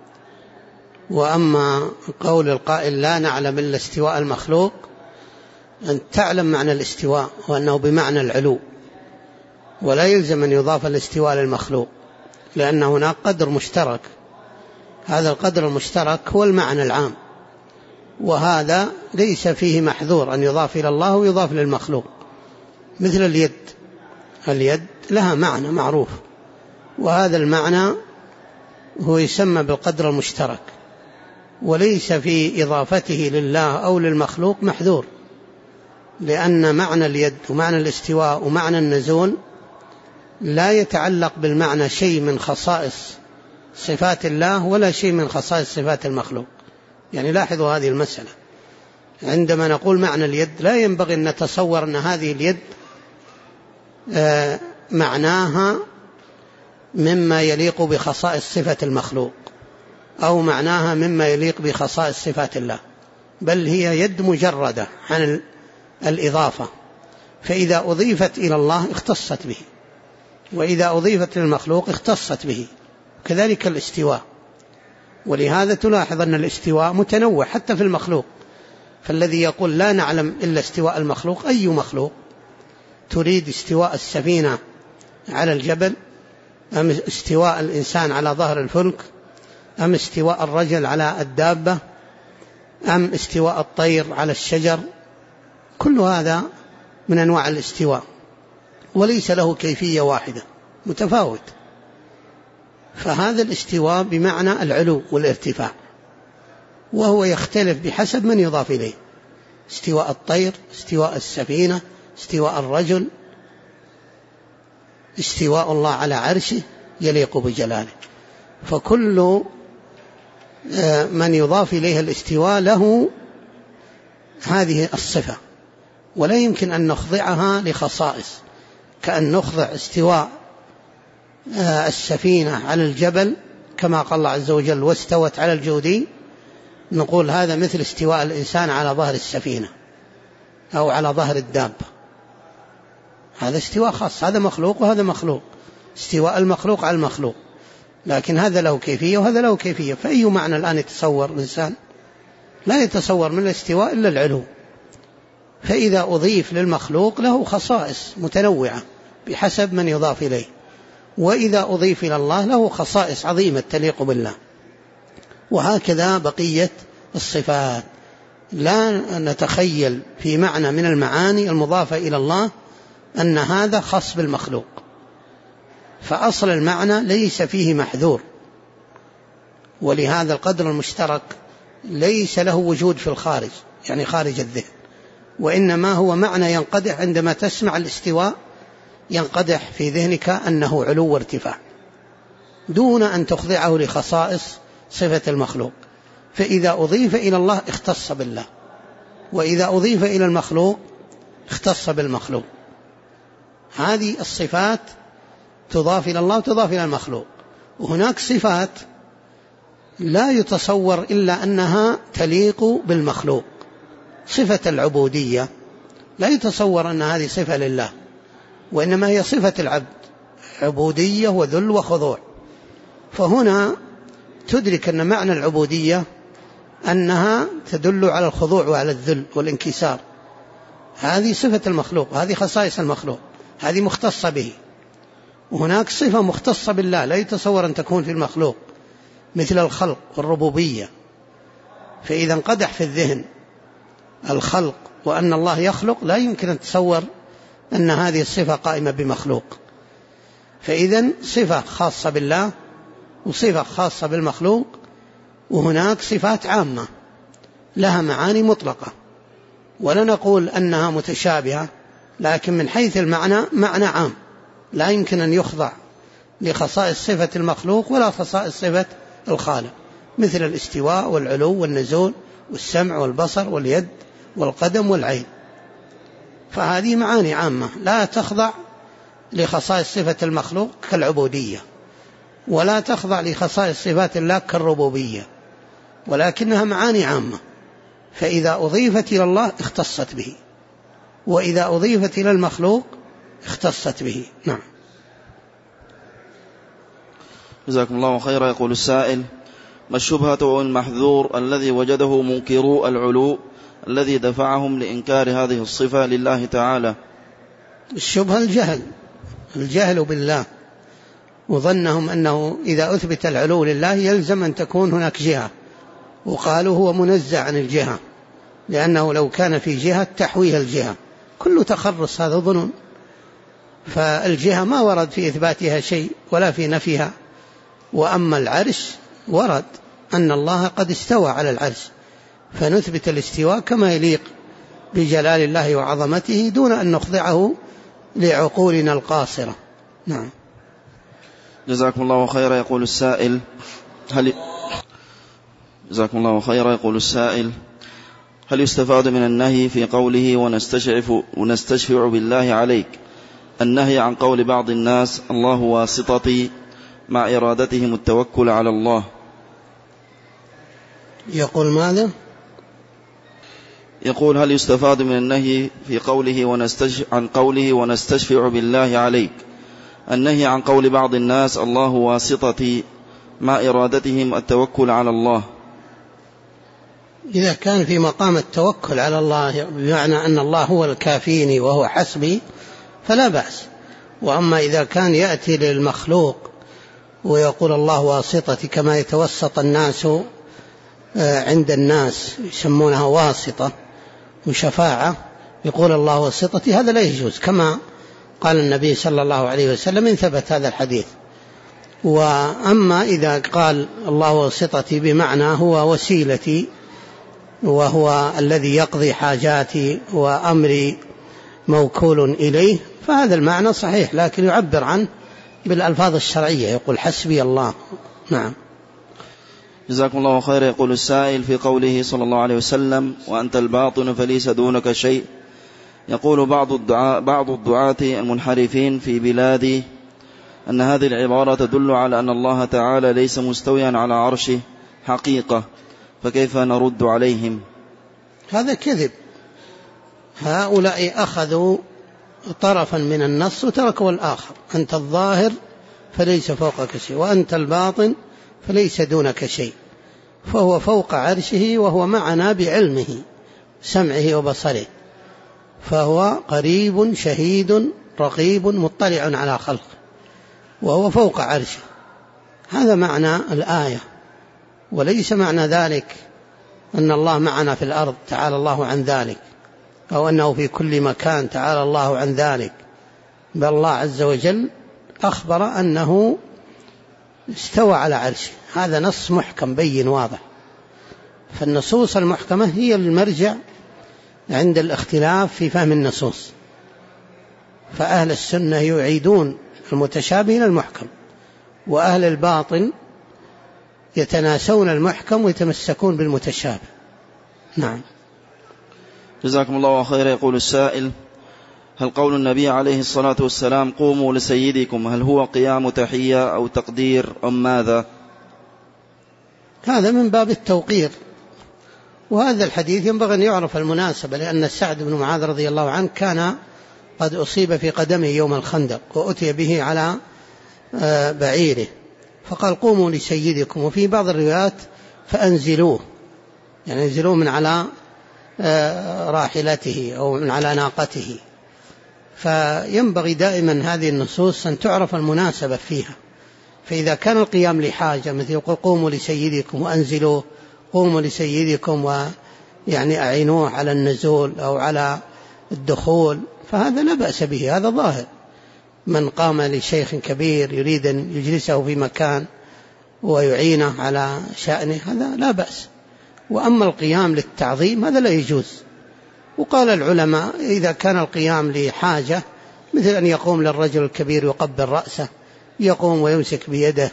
وأما قول القائل لا نعلم إلا استواء المخلوق، أن تعلم معنى الاستواء وأنه بمعنى العلو، ولا يلزم أن يضاف الاستواء للمخلوق، لأن هناك قدر مشترك، هذا القدر المشترك هو المعنى العام، وهذا ليس فيه محذور أن يضاف إلى الله ويضاف للمخلوق. مثل اليد لها معنى معروف، وهذا المعنى هو يسمى بالقدر المشترك، وليس في إضافته لله أو للمخلوق محذور، لأن معنى اليد ومعنى الاستواء ومعنى النزول لا يتعلق بالمعنى شيء من خصائص صفات الله ولا شيء من خصائص صفات المخلوق. يعني لاحظوا هذه المسألة، عندما نقول معنى اليد لا ينبغي أن نتصور أن هذه اليد معناها مما يليق بخصائص صفة المخلوق أو معناها مما يليق بخصائص صفات الله، بل هي يد مجردة عن الإضافة، فإذا أضيفت إلى الله اختصت به، وإذا أضيفت للمخلوق اختصت به، كذلك الاستواء. ولهذا تلاحظ أن الاستواء متنوع حتى في المخلوق، فالذي يقول لا نعلم إلا استواء المخلوق، أي مخلوق؟ تريد استواء السفينة على الجبل، أم استواء الإنسان على ظهر الفلك، أم استواء الرجل على الدابة، أم استواء الطير على الشجر؟ كل هذا من أنواع الاستواء، وليس له كيفية واحدة، متفاوت. فهذا الاستواء بمعنى العلو والارتفاع، وهو يختلف بحسب من يضاف إليه، استواء الطير، استواء السفينة، استواء الرجل، استواء الله على عرشه يليق بجلاله. فكل من يضاف إليه الاستواء له هذه الصفة، ولا يمكن أن نخضعها لخصائص، كأن نخضع استواء السفينة على الجبل كما قال الله عز وجل واستوت على الجودي، نقول هذا مثل استواء الإنسان على ظهر السفينة أو على ظهر الدابة، هذا استواء خاص، هذا مخلوق وهذا مخلوق، استواء المخلوق على المخلوق، لكن هذا له كيفية وهذا له كيفية. فأي معنى الآن يتصور الإنسان؟ لا يتصور من الاستواء إلا العلو، فإذا أضيف للمخلوق له خصائص متنوعة بحسب من يضاف إليه، وإذا أضيف إلى الله له خصائص عظيمة تليق بالله. وهكذا بقية الصفات. لا نتخيل في معنى من المعاني المضافة إلى الله أن هذا خاص بالمخلوق، فأصل المعنى ليس فيه محذور، ولهذا القدر المشترك ليس له وجود في الخارج، يعني خارج الذهن، وإنما هو معنى ينقدح عندما تسمع الاستواء، ينقدح في ذهنك أنه علو وارتفاع دون أن تخضعه لخصائص صفة المخلوق. فإذا أضيف إلى الله اختص بالله، وإذا أضيف إلى المخلوق اختص بالمخلوق. هذه الصفات تضاف إلى الله وتضاف إلى المخلوق. وهناك صفات لا يتصور إلا أنها تليق بالمخلوق. صفة العبودية لا يتصور أن هذه صفة لله، وإنما هي صفة العبد، عبودية وذل وخضوع. فهنا تدرك أن معنى العبودية أنها تدل على الخضوع وعلى الذل والانكسار. هذه صفة المخلوق، هذه خصائص المخلوق، هذه مختصة به. وهناك صفة مختصة بالله لا يتصور أن تكون في المخلوق، مثل الخلق والربوبية. فإذا انقدح في الذهن الخلق وأن الله يخلق، لا يمكن أن تتصور أن هذه الصفة قائمة بمخلوق. فإذا صفة خاصة بالله وصفة خاصة بالمخلوق. وهناك صفات عامة لها معاني مطلقة، ولا نقول أنها متشابهة، لكن من حيث المعنى معنى عام لا يمكن أن يخضع لخصائص صفة المخلوق ولا خصائص صفة الخالق، مثل الاستواء والعلو والنزول والسمع والبصر واليد والقدم والعين. فهذه معاني عامة لا تخضع لخصائص صفة المخلوق كالعبودية، ولا تخضع لخصائص صفات الله كالربوبية، ولكنها معاني عامة. فإذا أضيفت إلى الله اختصت به، وإذا أضيفت إلى المخلوق اختصت به. نعم. جزاكم الله خيرا. يقول السائل: ما الشبهة والمحذور الذي وجده منكرو العلو الذي دفعهم لإنكار هذه الصفة لله تعالى؟ الشبهة الجهل بالله، وظنهم أنه إذا أثبت العلو لله يلزم أن تكون هناك جهة، وقالوا هو منزه عن الجهة، لأنه لو كان في جهة تحويها الجهة. كل تخرص هذا ظنون. فالجهة ما ورد في إثباتها شيء ولا في نفيها. وأما العرش ورد أن الله قد استوى على العرش، فنثبت الاستواء كما يليق بجلال الله وعظمته دون أن نخضعه لعقولنا القاصرة. نعم. جزاكم الله خيرا. يقول السائل: جزاكم الله خيرا. يقول السائل: هل يستفاد من النهي في قوله ونستشفع بالله عليك النهي عن قول بعض الناس الله واسطتي مع إرادتهم التوكل على الله؟ يقول ماذا؟ يقول: هل يستفاد من النهي في قوله عن قوله ونستشفع بالله عليك النهي عن قول بعض الناس الله واسطتي مع إرادتهم التوكل على الله؟ إذا كان في مقام التوكل على الله بمعنى أن الله هو الكافيني وهو حسبي فلا بأس. وأما إذا كان يأتي للمخلوق ويقول الله واسطتي كما يتوسط الناس عند الناس يسمونها واسطة وشفاعة، يقول الله واسطتي، هذا لا يجوز، كما قال النبي صلى الله عليه وسلم إن ثبت هذا الحديث. وأما إذا قال الله واسطتي بمعنى هو وسيلتي وهو الذي يقضي حاجاتي وأمري موكول إليه، فهذا المعنى صحيح، لكن يعبر عنه بالألفاظ الشرعية، يقول حسبي الله. نعم. جزاكم الله خيرا. يقول السائل: في قوله صلى الله عليه وسلم وأنت الباطن فليس دونك شيء، يقول بعض الدعاة المنحرفين في بلادي أن هذه العبارة تدل على أن الله تعالى ليس مستويا على عرشه حقيقة، فكيف نرد عليهم؟ هذا كذب. هؤلاء أخذوا طرفا من النص وتركوا الآخر. أنت الظاهر فليس فوقك شيء، وأنت الباطن فليس دونك شيء، فهو فوق عرشه وهو معنا بعلمه سمعه وبصره، فهو قريب شهيد رقيب مطلع على خلقه، وهو فوق عرشه. هذا معنى الآية. وليس معنى ذلك أن الله معنا في الأرض تعالى الله عن ذلك، أو أنه في كل مكان تعالى الله عن ذلك، بل الله عز وجل أخبر أنه استوى على عرشه. هذا نص محكم بين واضح. فالنصوص المحكمة هي المرجع عند الاختلاف في فهم النصوص. فأهل السنة يعيدون المتشابه إلى المحكم، وأهل الباطل يتناسون المحكم ويتمسكون بالمتشابه. نعم. جزاكم الله خيرا. يقول السائل: هل قول النبي عليه الصلاة والسلام قوموا لسيدكم هل هو قيام تحية أو تقدير أم ماذا؟ هذا من باب التوقير، وهذا الحديث ينبغي أن يعرف المناسبة، لأن سعد بن معاذ رضي الله عنه كان قد أصيب في قدمه يوم الخندق وأتي به على بعيره، فقال قوموا لسيدكم، وفي بعض الروايات فأنزلوه، يعني انزلوه من على راحلته أو من على ناقته. فينبغي دائما هذه النصوص أن تعرف المناسبة فيها. فإذا كان القيام لحاجة مثل يقول قوموا لسيدكم وأنزلوه، قوموا لسيدكم ويعني أعينوه على النزول أو على الدخول، فهذا لا بأس به، هذا ظاهر. من قام لشيخ كبير يريد أن يجلسه في مكان ويعينه على شأنه هذا لا بأس. وأما القيام للتعظيم هذا لا يجوز. وقال العلماء إذا كان القيام لحاجة مثل أن يقوم للرجل الكبير يقبل رأسه، يقوم ويمسك بيده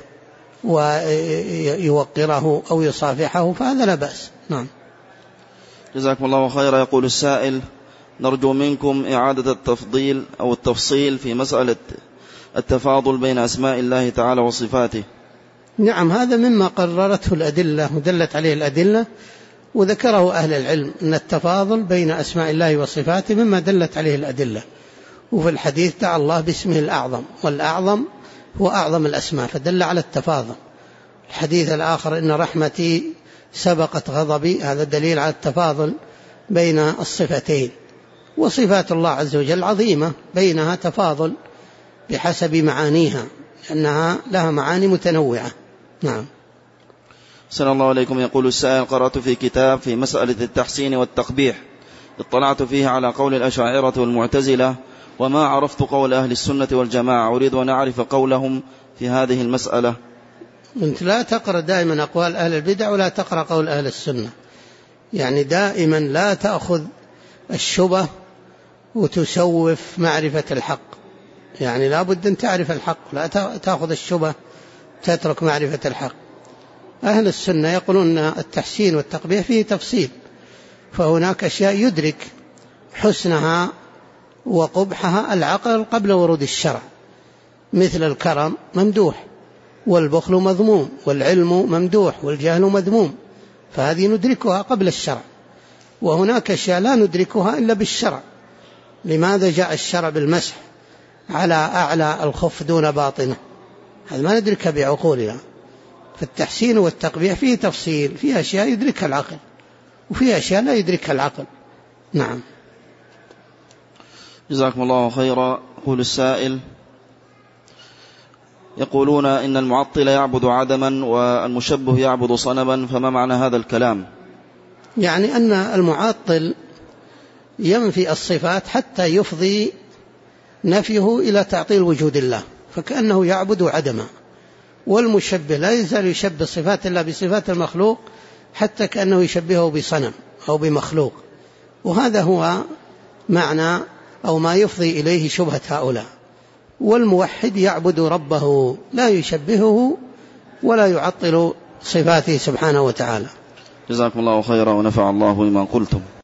ويوقره أو يصافحه، فهذا لا بأس. نعم. جزاكم الله خيرا. يقول السائل: نرجو منكم إعادة التفضيل أو التفصيل في مسألة التفاضل بين أسماء الله تعالى وصفاته. نعم، هذا مما قررته الأدلة ودلت عليه الأدلة، وذكره أهل العلم أن التفاضل بين أسماء الله وصفاته مما دلت عليه الأدلة. وفي الحديث دعا الله باسمه الأعظم، والأعظم هو أعظم الأسماء، فدل على التفاضل. الحديث الآخر إن رحمتي سبقت غضبي، هذا دليل على التفاضل بين الصفتين. وصفات الله عز وجل عظيمة بينها تفاضل بحسب معانيها، لأنها لها معاني متنوعة. نعم. صلى الله عليكم. يقول السائل: قرأت في كتاب في مسألة التحسين والتقبيح، اطلعت فيه على قول الأشاعرة والمعتزلة، وما عرفت قول أهل السنة والجماعة، أريد أن أعرف قولهم في هذه المسألة. أنت لا تقرأ دائما أقوال أهل البدع ولا تقرأ قول أهل السنة، يعني دائما لا تأخذ الشبه وتسوف معرفة الحق، يعني لا بد أن تعرف الحق، لا تأخذ الشبه تترك معرفة الحق. أهل السنة يقولون التحسين والتقبيح فيه تفصيل، فهناك أشياء يدرك حسنها وقبحها العقل قبل ورود الشرع، مثل الكرم ممدوح، والبخل مذموم، والعلم ممدوح، والجهل مذموم، فهذه ندركها قبل الشرع. وهناك أشياء لا ندركها إلا بالشرع. لماذا جاء الشرع بالمسح على أعلى الخف دون باطنه؟ هذا ما ندركها بعقولنا. فالتحسين والتقبيح فيه تفصيل، فيه أشياء يدركها العقل وفيه أشياء لا يدركها العقل. نعم. جزاكم الله خيرا. يقول السائل: يقولون إن المعطل يعبد عدما والمشبه يعبد صنما، فما معنى هذا الكلام؟ يعني أن المعطل ينفي الصفات حتى يفضي نفيه إلى تعطيل وجود الله، فكأنه يعبد عدما. والمشبه لا يزال يشبه صفات الله بصفات المخلوق حتى كأنه يشبهه بصنم أو بمخلوق، وهذا هو معنى أو ما يفضي إليه شبهة هؤلاء. والموحد يعبد ربه لا يشبهه ولا يعطل صفاته سبحانه وتعالى. جزاكم الله خيرا ونفع الله بما قلتم.